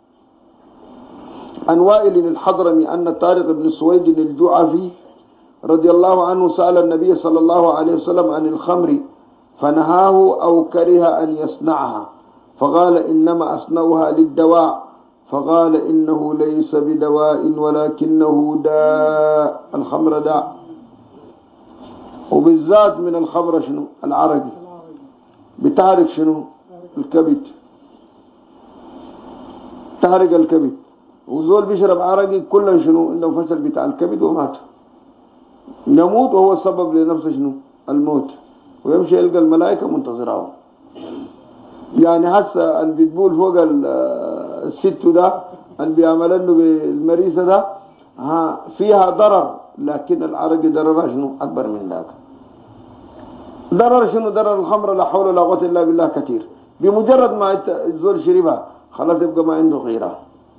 عن وائل الحضرمي أن طارق بن سويد الجعفي رضي الله عنه سأل النبي صلى الله عليه وسلم عن الخمر فنهاه أو كره أن يصنعها، فقال إنما أصنعها للدواء، فقال إنه ليس بدواء ولكنه داء. الخمر داء، وبالذات من الخمر شنو العرق، بتعرف شنو الكبد، تحرق الكبد. وزول بيشرب عرقي كله شنو عنده فشل بتاع الكبد ومات، نموت وهو السبب لنفسه شنو الموت، ويمشي يلقى الملائكة منتظره. يعني هسه البيتبول فوق الست ده اللي بيعمل له بالمريسة ده فيها ضرر، لكن العرق ضررها شنو أكبر من ذاك. ضرر شنو؟ ضرر الخمر لا حول ولا قوة إلا بالله كثير. بمجرد ما الزول شربها خلاص يبقى ما عنده غيرة.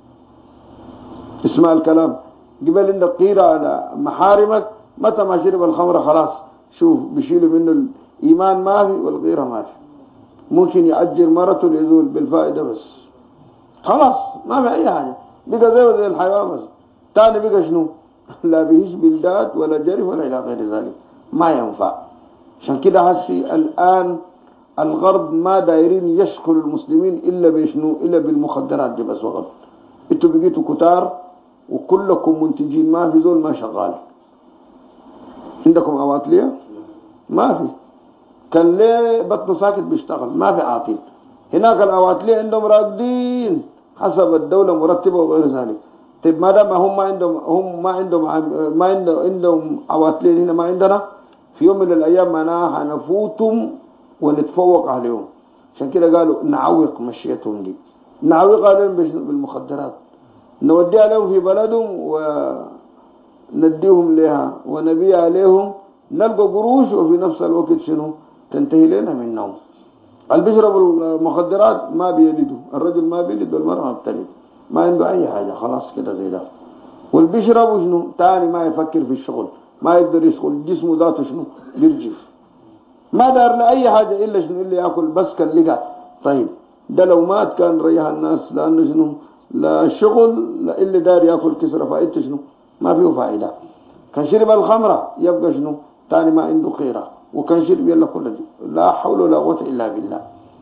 اسمع الكلام، قبل عندك قيرة على محارمك، متى ما شرب الخمر خلاص شوف بيشيلوا منه الإيمان ما في والغيرة ما في. ممكن يأجر مرته ليزول بالفائدة بس خلاص ما في أي حاجة، بقى زي الحيوان بس. تاني بقى شنو لا بيهش بلدات ولا جري ولا إلى غير ذلك، ما ينفع. عشان كده هسي الآن الغرب ما دايرين يشكل المسلمين إلا بشنو إلا بالمخدرات دي بس وغلط. انتوا بقيتوا كتار وكلكم منتجين، ما في زول ما شغال. عندكم عواطلية ما في، كان ليه بطنه ساكت بيشتغل ما في عاطل. هناك العواطلية عندهم راقدين حسب الدولة مرتبة وغير ذلك. طيب ما دام هم ما عندهم عواطلين هنا ما عندنا، في يوم من الأيام معناها هنفوتهم ونتفوق عليهم. عشان كده قالوا نعوق مشيتهم دي، نعوق عليهم بالمخدرات، نوديها لهم في بلدهم ونديهم لها ونبيع عليهم، نلقى قروش وفي نفس الوقت شنو تنتهي لنا منهم. اللي بيشربوا المخدرات ما بيلدوا، الرجل ما بيلد والمرأة ما بتلد، ما عنده أي حاجة خلاص كده زي ده. واللي بيشربوا شنو تاني ما يفكر في الشغل، ما يقدر يشغل جسمه ذاته شنو بيرجف، ما دار لأي حاجة إلا شنو اللي يأكل بس كان لقى. طيب ده لو مات كان ريح الناس، لأنه شنو لا شغل لا اللي دار يأكل كسرة فائدته شنو ما فيه فائدة. كان شرب الخمرة يبقى شنو تاني ما عنده خيرة، وكان شرب يلا كل دي لا حول ولا قوة إلا بالله.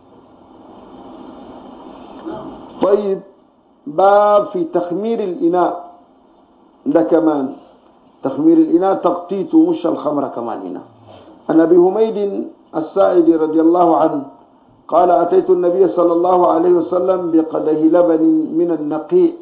طيب باب في تخمير الإناء، ده كمان تخمير الإناء تغطيته مش الخمرة كمان هنا. عن أبي حميد الساعدي رضي الله عنه قال أتيت النبي صلى الله عليه وسلم بقدح لبن من النقيع،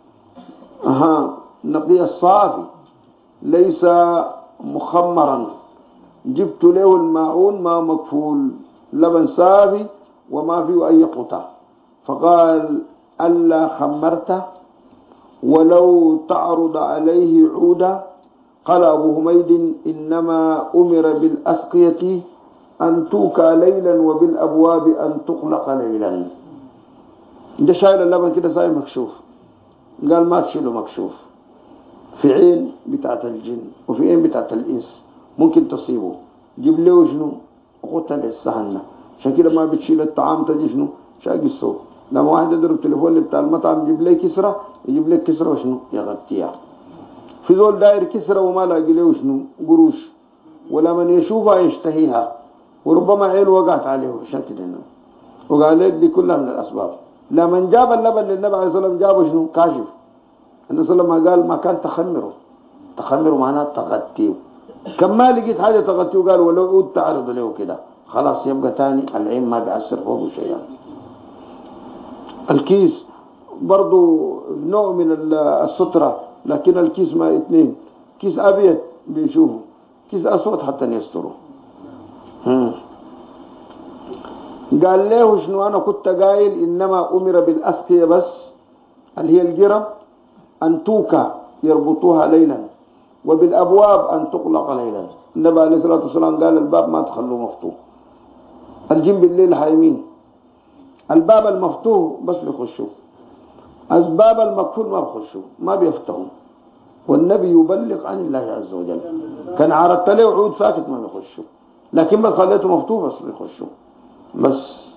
النقيع الصافي ليس مخمرا، جبت له الماعون ما مكفول، لبن صافي وما فيه أي قطع، فقال ألا خمرته ولو تعرض عليه عودا؟ قال أبو حميد إنما أمر بالأسقية أن توكى ليلا وبالأبواب أن تغلق ليلا. ده شايل اللبن كده ساي مكشوف، قال ما تشيله مكشوف، في عين بتاعت الجن وفي عين بتاعت الإنس ممكن تصيبه. جيب له شنو غطى للسهنة، عشان كده ما بتشيل الطعام تجي شنو شاقي الصوت. لما واحد يضرب تليفون بتاع المطعم جيب لي كسرة، يجيب لك كسرة وشنو يغطيها. في زول داير كسرة وما لاقي له شنو قروش، ولما يشوفها يشتهيها، وربما عين وقعت عليه عشان كده وقال لك دي كلها من الأسباب. لما جاب اللبن للنبي عليه الصلاة والسلام جابه شنو كاشف. النبي صلى الله عليه وسلم قال ما كان تخمره معناه تغطيه، كم ما لقيت حاجة تغطيه قال ولو عود تعرض له كده خلاص يبقى تاني العين ما بيعسر فوقه شيئا. الكيس برضو نوع من السترة، لكن الكيس ما اثنين، كيس أبيض بيشوفوا كيس أسود حتى يستروا. قال له شنو أنا كنت قايل إنما أمر بالأسقية بس اللي هي الجرب أن توكى يربطوها ليلا وبالأبواب أن تغلق ليلا. النبي عليه الصلاة والسلام قال الباب ما تخلوه مفتوح، الجن بالليل حايمين، الباب المفتوح بس بيخشوا، أسباب المقفول ما بيخشوا ما بيفتحوا، والنبي يبلغ عن الله عز وجل. كان عرضت له عود ساكت ما بيخشوا، لكن بس خليته مفتوح بس بيخشوا بس.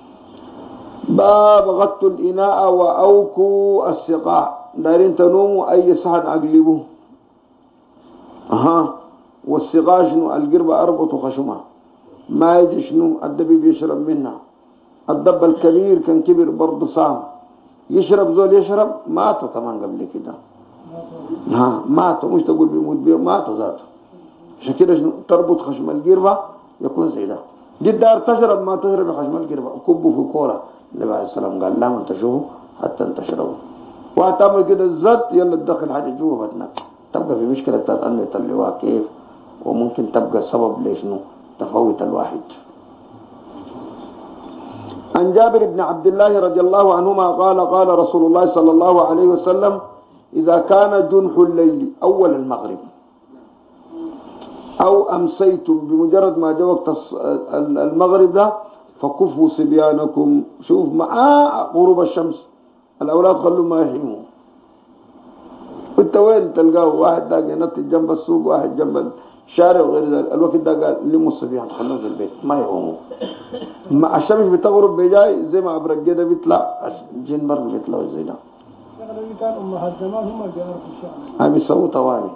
باب غطوا الإناء وأوكوا السقاع. دايرين تنوموا أي صحن أقلبوه. والسقاع شنو؟ القربة أربطوا خشمها ما يجي شنو الدبيب يشرب منها. الدب الكبير كان كبر برضه صام يشرب، زول يشرب ماتوا كمان قبل كده. ماتوا، مش تقول بيموت بيهم، ماتوا ذاته. عشان كده شنو تربط خشم القربة يكون زي ده. دي الدار تشرب ما تشرب بخشم القربة وكبوا في كورة. النبي عليه السلام قال لا من تشوفوا حتى ان تشربوا، وهتعمل كده الزت يلا تدخل حاجة جوا بطنك، تبقى في مشكلة بتاعت أن يطلعوها كيف، وممكن تبقى سبب لشنو تفوت الواحد. عن جابر بن عبد الله رضي الله عنهما قال قال رسول الله صلى الله عليه وسلم إذا كان جنح الليل أول المغرب أو أمسيتم بمجرد ما جاء وقت المغرب ده فكفوا صبيانكم. شوف مع غروب الشمس الأولاد خلوا ما يحيموا. انت وين تلقاه واحد ده ينط جنب السوق واحد جنب الشارع وغير ذلك، الوقت ده قال لموا الصبيان خلوهم في البيت ما يقوموا. مع الشمس بتغرب بيجاي زي ما عبر الجده بيطلع الجن برضه بيطلعوا زي ده. كان امهات زمان هم اللي بيعرفوا الشعر. هاي بيسووا طوالي.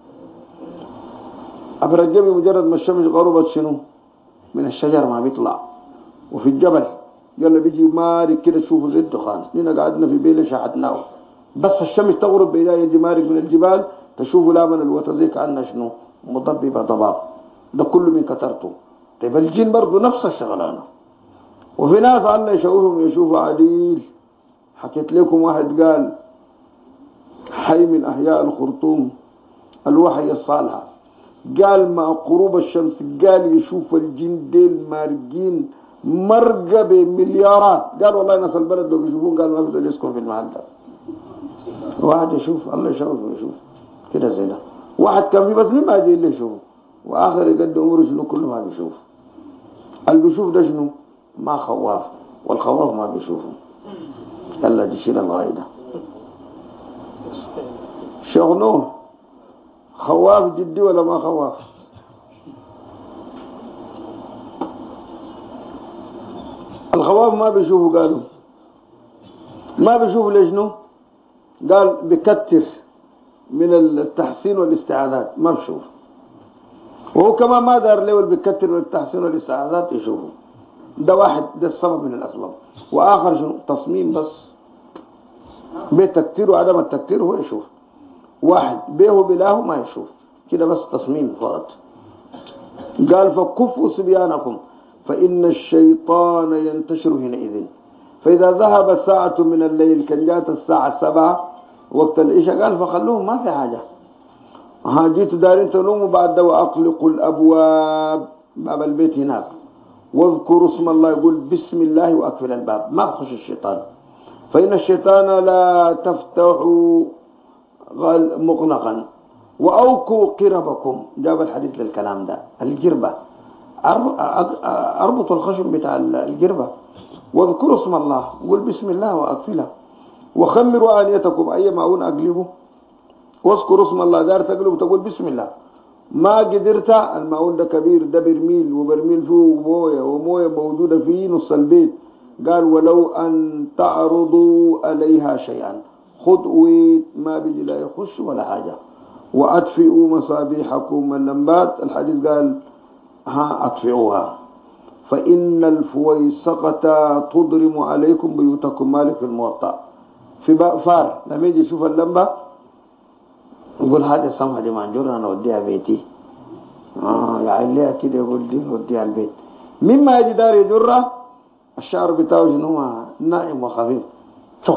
عبر الجبل مجرد ما الشمس غربت شنو من الشجر ما بيطلع، وفي الجبل يلا بيجي مارك كده تشوفوا زي الدخان. هنا قعدنا في بيله شاحتناه بس الشمس تغرب بيلاقي يجي مارك من الجبال تشوفوا لا من الوتر زي كأنه شنو مضببة ضباب. ده كله من كترته. طيب الجن برضه نفس الشغلانة. وفي ناس الله يشوفهم يشوفوا عديل. حكيت لكم واحد قال حي من أحياء الخرطوم الوحي الصالحة قال مع قروب الشمس قال يشوف الجن ديل مارقين مرقة بمليارات. قال والله ناس البلد لو يشوفون قال ما بيقدر يسكن في المحل ده. واحد يشوف الله يشوفه ويشوف كده زي ده. واحد كان في بس ليه ما يجي اللي يشوفه، واخر يقدم اموره شنو كله ما بيشوف. اللي بيشوف ده شنو ما خواف، والخواف ما بيشوفه. يلا دي شيل الغاية. شغله خواف جدي ولا ما خواف؟ الخواف ما بيشوفوا. قالوا ما بيشوفوا ليش؟ قال بكتر من التحسين والاستعاذات ما بيشوف، وهو كمان ما دار له بكتر من التحسين والاستعاذات يشوفه. ده واحد، ده السبب من الأسباب. وآخر شنو تصميم بس بتكتير وعدم التكتير هو يشوف. واحد بيه بلاه ما يشوف كده بس تصميم فقط. قال فكفوا صبيانكم فإن الشيطان ينتشر حينئذ فإذا ذهب ساعة من الليل كان جاءت الساعة 7 وقت العشاء قال فخلوهم ما في حاجة. جيتوا دارين تنوموا بعد وأطلقوا الأبواب باب البيت هناك واذكروا اسم الله. يقول بسم الله وأقفل الباب ما بخش الشيطان فإن الشيطان لا تفتح مغلقا. وأوكوا قربكم جاب الحديث للكلام ده. الجربة أربطوا الخشم بتاع الجربة واذكروا اسم الله قول بسم الله وأقفله. وخمروا آنيتكم أي معون أقلبه واذكروا اسم الله. دار تقلب تقول بسم الله ما قدرت المعون ده كبير ده برميل وبرميل فيه مويه ومويه موجودة في نص البيت. قال ولو أن تعرضوا عليها شيئا خذوا ما بيجي لا يخش ولا حاجة. وأطفئوا مصابيحكم اللمبات. الحديث قال أطفئوها فإن الفويسقة تضرم عليكم بيوتكم. مالك في الموطأ في فار لما يجي يشوف اللمبة يقول هذه السمحة دي مانجورة أنا أوديها بيتي. يعني ليه كده يقول دي أوديها البيت. مما يجي دار يجرة الشعر بتاعه شنو نائم وخفيف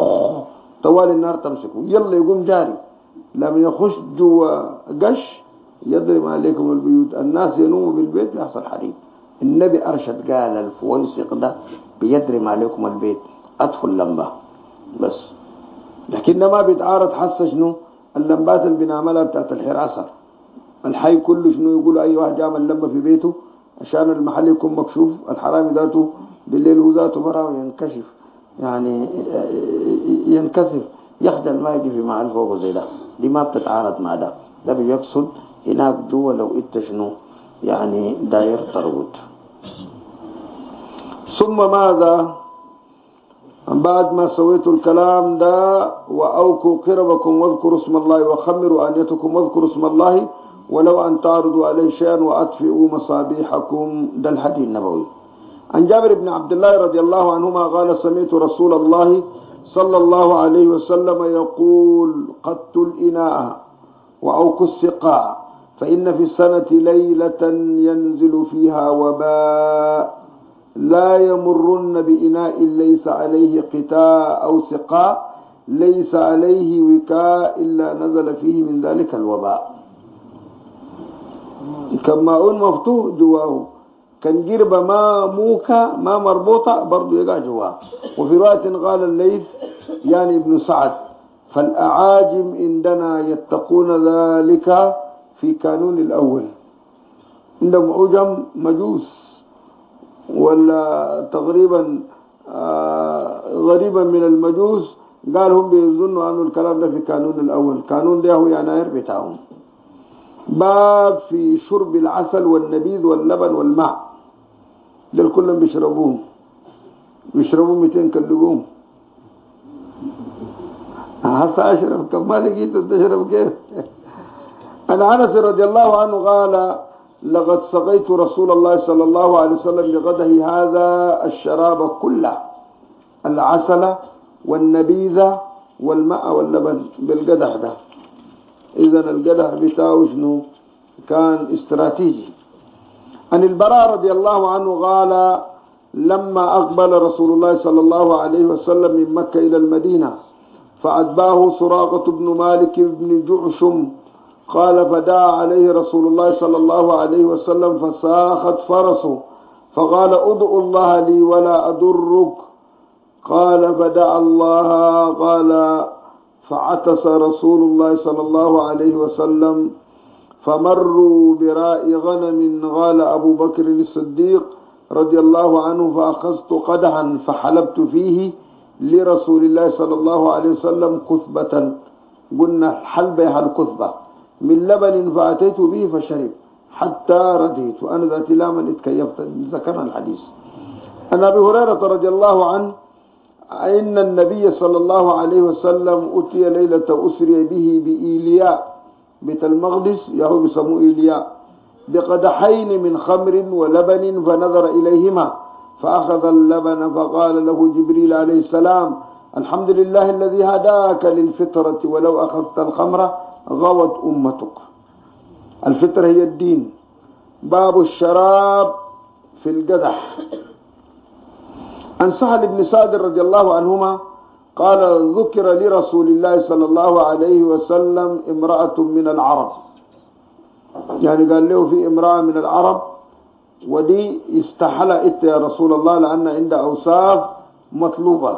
طوال النار تمسكه يلا يقوم جاري. لما يخش جوا قش يضرب عليكم البيوت، الناس ينوموا بالبيت يحصل حريق. النبي أرشد قال الفويسق ده بيضرب عليكم البيت أدخل لمبة بس. لكن ما بيتعارض حس شنو اللمبات اللي بنعملها بتاعت الحراسة الحي كله شنو يقولوا أي واحد يعمل لمبة في بيته عشان المحل يكون مكشوف، الحرامي ذاته بالليل هو ذاته برا وينكشف يعني ينكسر يخجل ما يجي في محل فوقه زي ده. دي ما بتتعارض مع ده. ده بيقصد هناك جوا لو انت شنو يعني داير تربط. ثم ماذا بعد ما سويتوا الكلام ده وأوكوا قربكم واذكروا اسم الله وخمروا آنيتكم واذكروا اسم الله ولو أن تعرضوا عليه شيئا وأطفئوا مصابيحكم. ده الحديث النبوي. عن جابر بن عبد الله رضي الله عنهما قال سمعت رسول الله صلى الله عليه وسلم يقول قدت الإناء وأوكوا السقاء فإن في السنة ليلة ينزل فيها وباء لا يمرن بإناء ليس عليه قتاء أو سقاء ليس عليه وكاء إلا نزل فيه من ذلك الوباء. كماء مفتوح جواه، كان جربة ما موكا ما مربوطة برضو يقع جواه. وفي رواية قال الليث يعني ابن سعد فالأعاجم عندنا يتقون ذلك في كانون الأول. عندهم عجم مجوس ولا تقريبا غريبا من المجوس، قال هم بيظنوا أنه الكلام ده في كانون الأول. كانون ده هو يناير بتاعهم. باب في شرب العسل والنبيذ واللبن والماء، دول كلهم بيشربوهم 200 كاللقوم. هسه أشرب كم ما لقيت تشرب كيف. عن أنس رضي الله عنه قال لقد سقيت رسول الله صلى الله عليه وسلم بغده هذا الشراب كله، العسل والنبيذ والماء واللبن بالقدح ده. إذن القدح بتاعه شنو كان استراتيجي. عن البراء رضي الله عنه قال لما أقبل رسول الله صلى الله عليه وسلم من مكة إلى المدينة فأتباه سراقة بن مالك بن جعشم قال فدعا عليه رسول الله صلى الله عليه وسلم فساخت فرسه فقال ادعوا الله لي ولا أضرك. قال فدعا الله قال فعتس رسول الله صلى الله عليه وسلم فمروا براء غنم قال أبو بكر الصديق رضي الله عنه فأخذت قدحا فحلبت فيه لرسول الله صلى الله عليه وسلم كثبة، قلنا الحلبة الكثبة من لبن فأتيت به فشرب حتى رديت وأنا ذات لاما اتكيفت. ذكرنا الحديث. عن أبي هريرة رضي الله عنه أن النبي صلى الله عليه وسلم أتي ليلة أسري به بإيلياء بيت المقدس يهو بسموه إيلياء بقدحين من خمر ولبن فنظر إليهما فأخذ اللبن فقال له جبريل عليه السلام الحمد لله الذي هداك للفطرة ولو أخذت الخمر غوت أمتك. الفطرة هي الدين. باب الشراب في القدح. عن سهل بن سعد رضي الله عنهما قال ذكر لرسول الله صلى الله عليه وسلم امرأة من العرب، يعني قال له في امرأة من العرب ودي استحلت يا رسول الله لأن عندها أوصاف مطلوبة.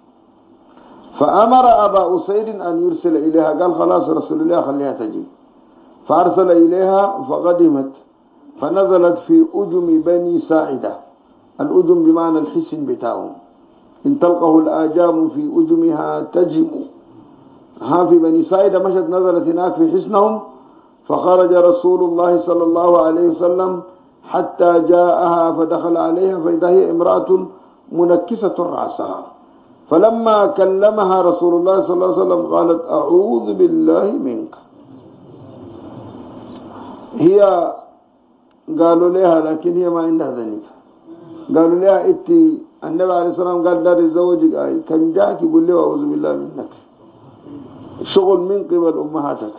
فأمر أبا أسيد أن يرسل إليها، قال خلاص رسول الله خليها تجي. فأرسل إليها فقدمت فنزلت في أجم بني ساعدة. الأجم بمعنى الحسن بتاعهم، إن تلقه الآجام في أجمها تجم. ها في بني ساعدة مشت نزلت هناك في حسنهم فخرج رسول الله صلى الله عليه وسلم حتى جاءها فدخل عليها فإذا هي امرأة منكسة رأسها فلما كلمها رسول الله صلى الله عليه وسلم قالت أعوذ بالله منك. هي قالوا لها لكن هي ما عندها ذنب. قالوا لها إتي النبي عليه الصلاة والسلام قال دار زوجك كان جاك يقول له أعوذ بالله منك، شغل من قبل أمهاتك.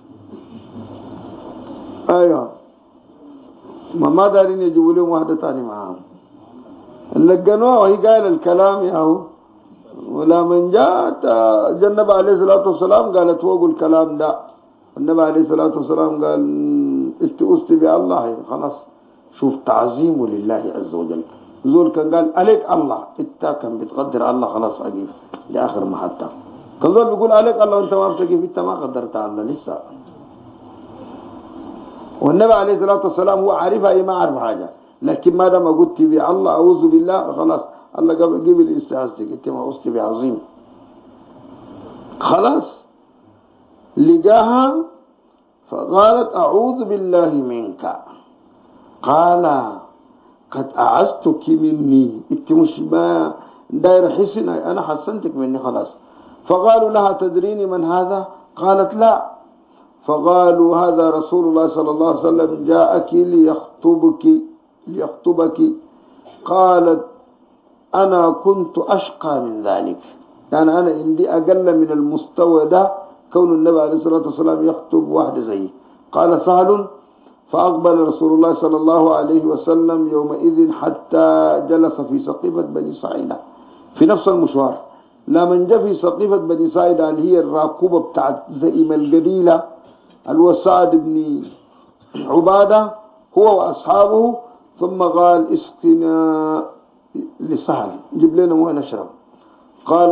أيوة ما دارين يجيبوا لهم واحدة تاني معاهم لقنوها وهي قال الكلام ياهو. ولا من جاءت النبي عليه الصلاة والسلام قالت وقوا الكلام ده. النبي عليه الصلاة والسلام قال استؤست بالله خلاص. شوف تعظيمه لله عز وجل. زول كان قال عليك الله، انت كان بتقدر الله خلاص أجيب لآخر ما حتى. كان زول بيقول عليك الله وانت ما بتجيب، انت ما قدرت الله لسه. والنبي عليه الصلاة والسلام هو عارفها ايه، ما عارف حاجة، لكن ما دام قلت بالله أعوذ بالله خلاص الله قبل استعاذتك، انت ما أوست بعظيم خلاص. لقاها فقالت أعوذ بالله منك، قال قد أعزتك مني، انت مش ما داير حسنا، أنا حسنتك مني خلاص. فقالوا لها تدريني من هذا؟ قالت لا. فقالوا هذا رسول الله صلى الله عليه وسلم جاءك ليخطبك. قالت أنا كنت أشقى من ذلك، يعني أنا عندي أقل من المستوى ده كون النبي عليه الصلاة والسلام يخطب واحد زي. قال سهل فأقبل رسول الله صلى الله عليه وسلم يومئذ حتى جلس في سقيفة بني سعيدة في نفس المشوار. لما جاء في سقيفة بني سعيدة اللي هي الراكوبة بتاعت زئيم القبيلة الوسعد بن عبادة هو وأصحابه، ثم قال اسقنا لسهل، جيب لنا مويه نشرب. قال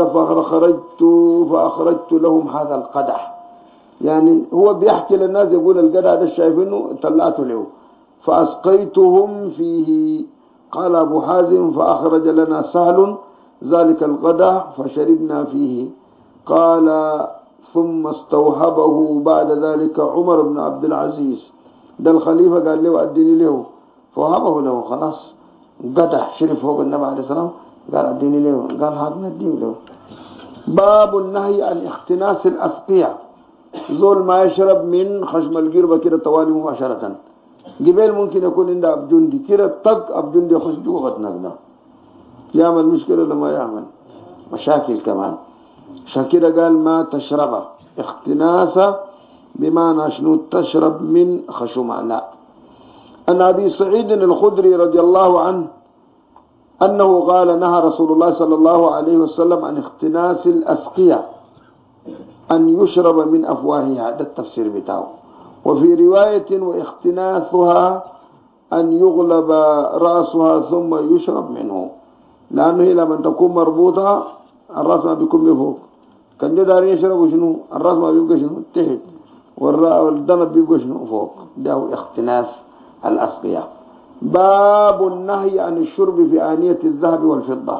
فأخرجت لهم هذا القدح، يعني هو بيحكي للناس يقول القدح ده شايفينه طلعته له، فأسقيتهم فيه. قال أبو حازم فأخرج لنا سهل ذلك القدح فشربنا فيه. قال ثم استوهبه بعد ذلك عمر بن عبد العزيز، ده الخليفة قال له أديني له، فوهبه له خلاص. قدح شرب فوق النبي عليه السلام، قال أديني له، قال هات نديه له. باب النهي عن اختناس الأسقية، زول ما يشرب من خشم القربة كده طوالي مباشرة. قبل ممكن يكون عنده أبجندي كده طق أبجندي يخش جوه بطنك، يعمل مشكلة لما يعمل مشاكل كمان. عشان كده قال ما تشرب اختناسة بمعنى شنو تشرب من خشمة. لا. أن أبي سعيد الخدري رضي الله عنه أنه قال نهى رسول الله صلى الله عليه وسلم عن اختناس الأسقية، أن يشرب من أفواهها، هذا التفسير بتاعه. وفي رواية واختناثها أن يغلب رأسها ثم يشرب منه، لأنه هي لما تكون مربوطة الرأس ما بيكون بفوق، كان جدارين يشربوا شنو الرأس ما بيبقى شنو تحت، والدنب بيبقى شنو فوق، ده هو اختناث الأسقية. باب النهي عن الشرب في آنية الذهب والفضة،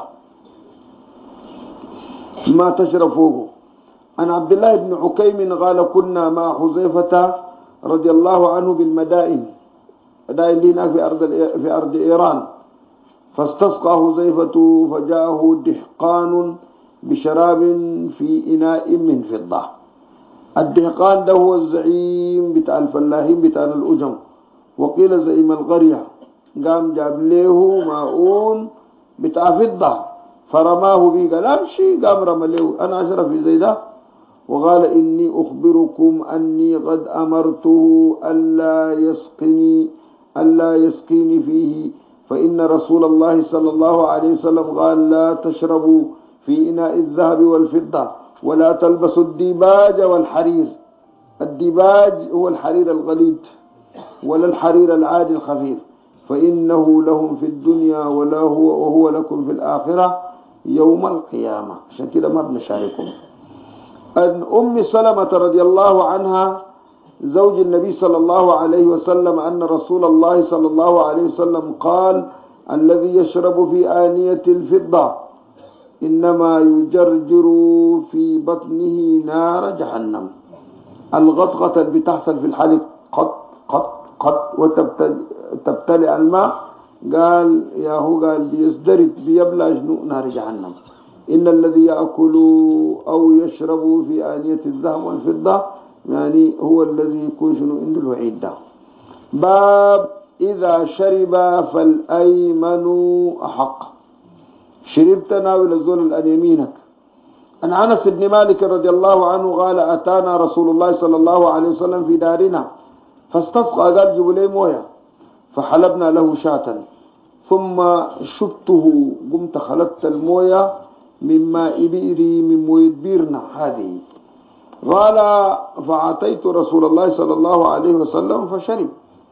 ما تشرب فوقه. عن عبد الله بن عكيم قال كنا مع حذيفة رضي الله عنه بالمدائن، مدائن دي هناك في أرض إيران، فاستسقى حذيفة فجاءه دهقان بشراب في إناء من فضة. الدهقان ده هو الزعيم بتاع الفلاحين بتاع الأجم، وقيل زعيم القرية. قام جاب له ماؤون بتاع فضة فرماه بيه، قال امشي، قام رمى له. أنا أشرف في زي ده. وقال إني أخبركم أني قد أمرته ألا يسقيني فيه، فإن رسول الله صلى الله عليه وسلم قال لا تشربوا في إناء الذهب والفضة ولا تلبسوا الديباج والحرير. الديباج هو الحرير الغليظ ولا الحرير العادي الخفيف، فإنه لهم في الدنيا وهو لكم في الآخرة يوم القيامة. عشان كده ما بنشاركهم. أن أم سلمة رضي الله عنها زوج النبي صلى الله عليه وسلم أن رسول الله صلى الله عليه وسلم قال الذي يشرب في آنية الفضة إنما يجرجر في بطنه نار جهنم. الغطغطة اللي بتحصل في الحلق قط قط قط وتبتلع الماء، قال بيزدرد بيبلع نار جهنم. إن الذي يأكل أو يشرب في آنية الذهب والفضة يعني هو الذي يكون شنو عنده الوعيد ده. باب إذا شرب فالأيمن أحق، شربت ناول الزول الأن يمينك. عن أنس بن مالك رضي الله عنه قال أتانا رسول الله صلى الله عليه وسلم في دارنا فاستسقى، قال جيبوا لي مويه، فحلبنا له شاة ثم شبته، قمت خلطت المويه من ماء بئري، من مويه بيرنا هذه. قال فأعطيت رسول الله صلى الله عليه وسلم فشرب،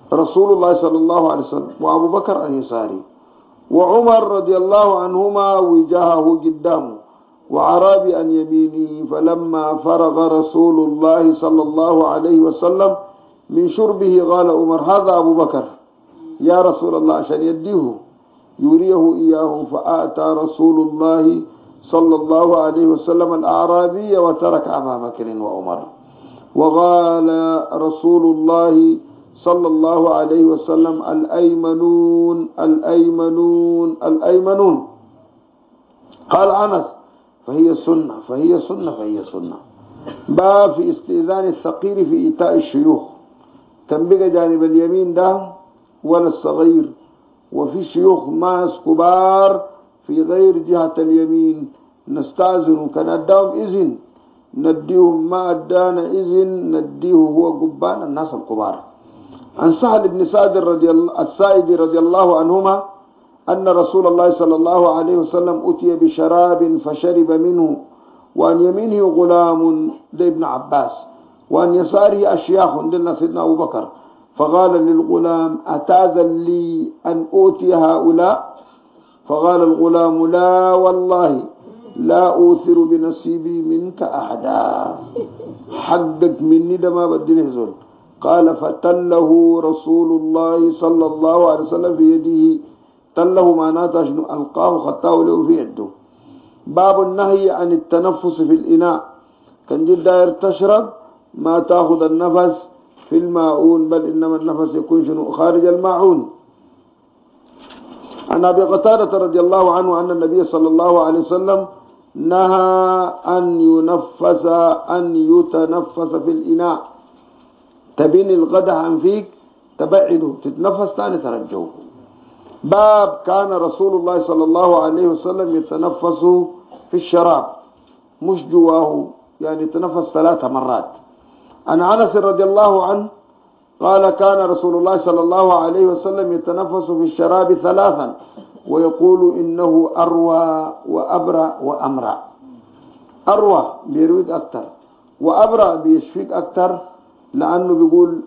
رسول الله صلى الله عليه وسلم وأبو بكر اليساري وعمر رضي الله عنهما وجهه قدامه وعرابي عن يمينه. فلما فرغ رسول الله صلى الله عليه وسلم من شربه قال عمر هذا أبو بكر يا رسول الله عشان يديه يريه إياه. فأتى رسول الله صلى الله عليه وسلم الأعرابي وترك أبا بكر وعمر. وقال رسول الله صلى الله عليه وسلم الأيمنون الأيمنون الأيمنون. قال أنس فهي سنة فهي سنة فهي سنة. باب في استئذان الثقيل في إيتاء الشيوخ. تنبقى جانب اليمين ده ولا الصغير، وفي شيوخ ماس كبار في غير جهة اليمين نستأذن كان أداهم إذن نديهم، ما أدانا إذن نديه هو قبان الناس الكبار. عن سهل بن سعد السائد رضي الله عنهما أن رسول الله صلى الله عليه وسلم أتي بشراب فشرب منه، وعن يمينه غلام ده ابن عباس، وعن يساره أشياخ دلنا سيدنا أبو بكر. فقال للغلام أتأذن لي أن أوتي هؤلاء؟ فقال الغلام لا والله لا أوثر بنصيبي منك أحدا، حقك مني ده ما بدله زول. قال فتله رسول الله صلى الله عليه وسلم في يده. تله معناته شنو؟ ألقاه خطاه له في يده. باب النهي عن التنفس في الإناء. كان جد داير تشرب ما تأخذ النفس في الماعون، بل إنما النفس يكون شنو؟ خارج الماعون. عن أبي قتادة رضي الله عنه أن النبي صلى الله عليه وسلم نهى أن يتنفس في الإناء. تبين الغدح عن فيك تبعده، تتنفس تاني ترجوه. باب كان رسول الله صلى الله عليه وسلم يتنفس في الشراب مش جواه، يعني يتنفس 3 مرات. عن أنس رضي الله عنه قال كان رسول الله صلى الله عليه وسلم يتنفس في الشراب 3 ويقول إنه أروى وأبرأ وأمرأ. أروى بيرويك أكتر، وأبرأ بيشفيك أكتر، لأنه بيقول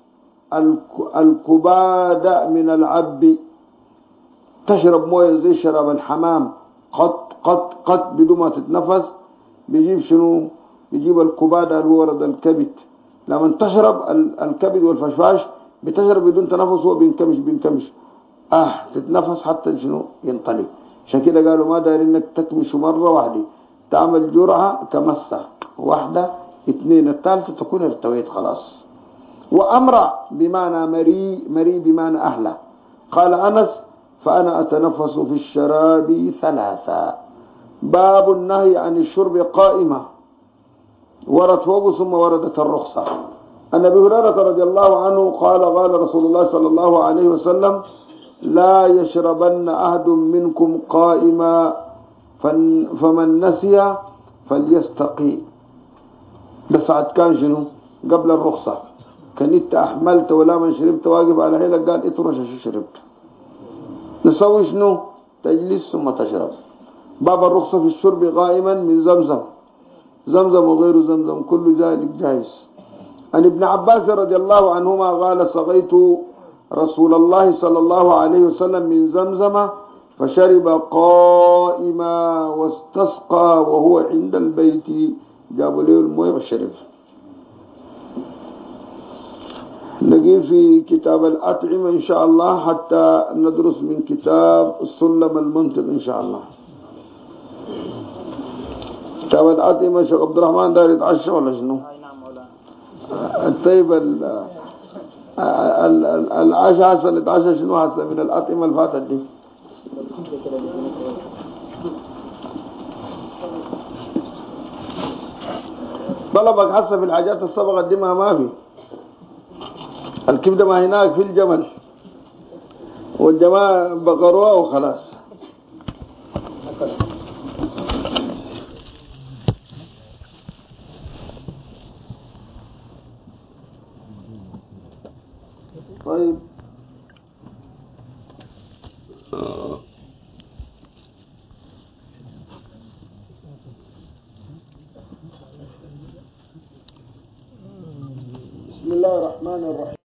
الكبادة من العب، تشرب مويه زي شراب الحمام قط قط قط بدون ما تتنفس. بيجيب شنو؟ بيجيب الكبادة اللي ورد الكبد. لما تشرب الكبد والفشفاش بتشرب بدون تنفس، هو بينكمش تتنفس حتى شنو ينطلق. عشان كده قالوا ما داير انك تكمش مرة واحدة، تعمل جرعة كمسة 1 2 الثالثة تكون ارتويت خلاص. وأمرأ بمعنى مري بمعنى أهله. قال أنس فأنا أتنفس في الشراب 3. باب النهي عن الشرب قائمة، ورد فوق ثم وردت الرخصة. عن أبي هريرة رضي الله عنه قال رسول الله صلى الله عليه وسلم لا يشربن أحد منكم قائما فمن نسي فليستقي. بس عاد كان شنو قبل الرخصة؟ كان انت أحملت ولا من شربت واقف على حيلك، قال اترش شربت. نسوي شنو؟ تجلس ثم تشرب. باب الرخصة في الشرب قائما من زمزم وغير زمزم كل ذلك جائز. عن ابن عباس رضي الله عنهما قال سقيت رسول الله صلى الله عليه وسلم من زمزم فشرب قائما واستسقى وهو عند البيت. جابوا له المويه والشرب. نجي في كتاب الأطعمة إن شاء الله حتى ندرس من كتاب السلم المنطق إن شاء الله. كتاب الأطعمة شيخ عبد الرحمن داير يتعشى ولا شنو؟ طيب العشاء هسه نتعشى شنو هسه من الأطعمة الفاتت دي؟ طلبك هسه في الحاجات السبقة دي ما في. الكبدة ما هناك في الجمل والجماعة بقروها وخلاص. طيب بسم الله الرحمن الرحيم.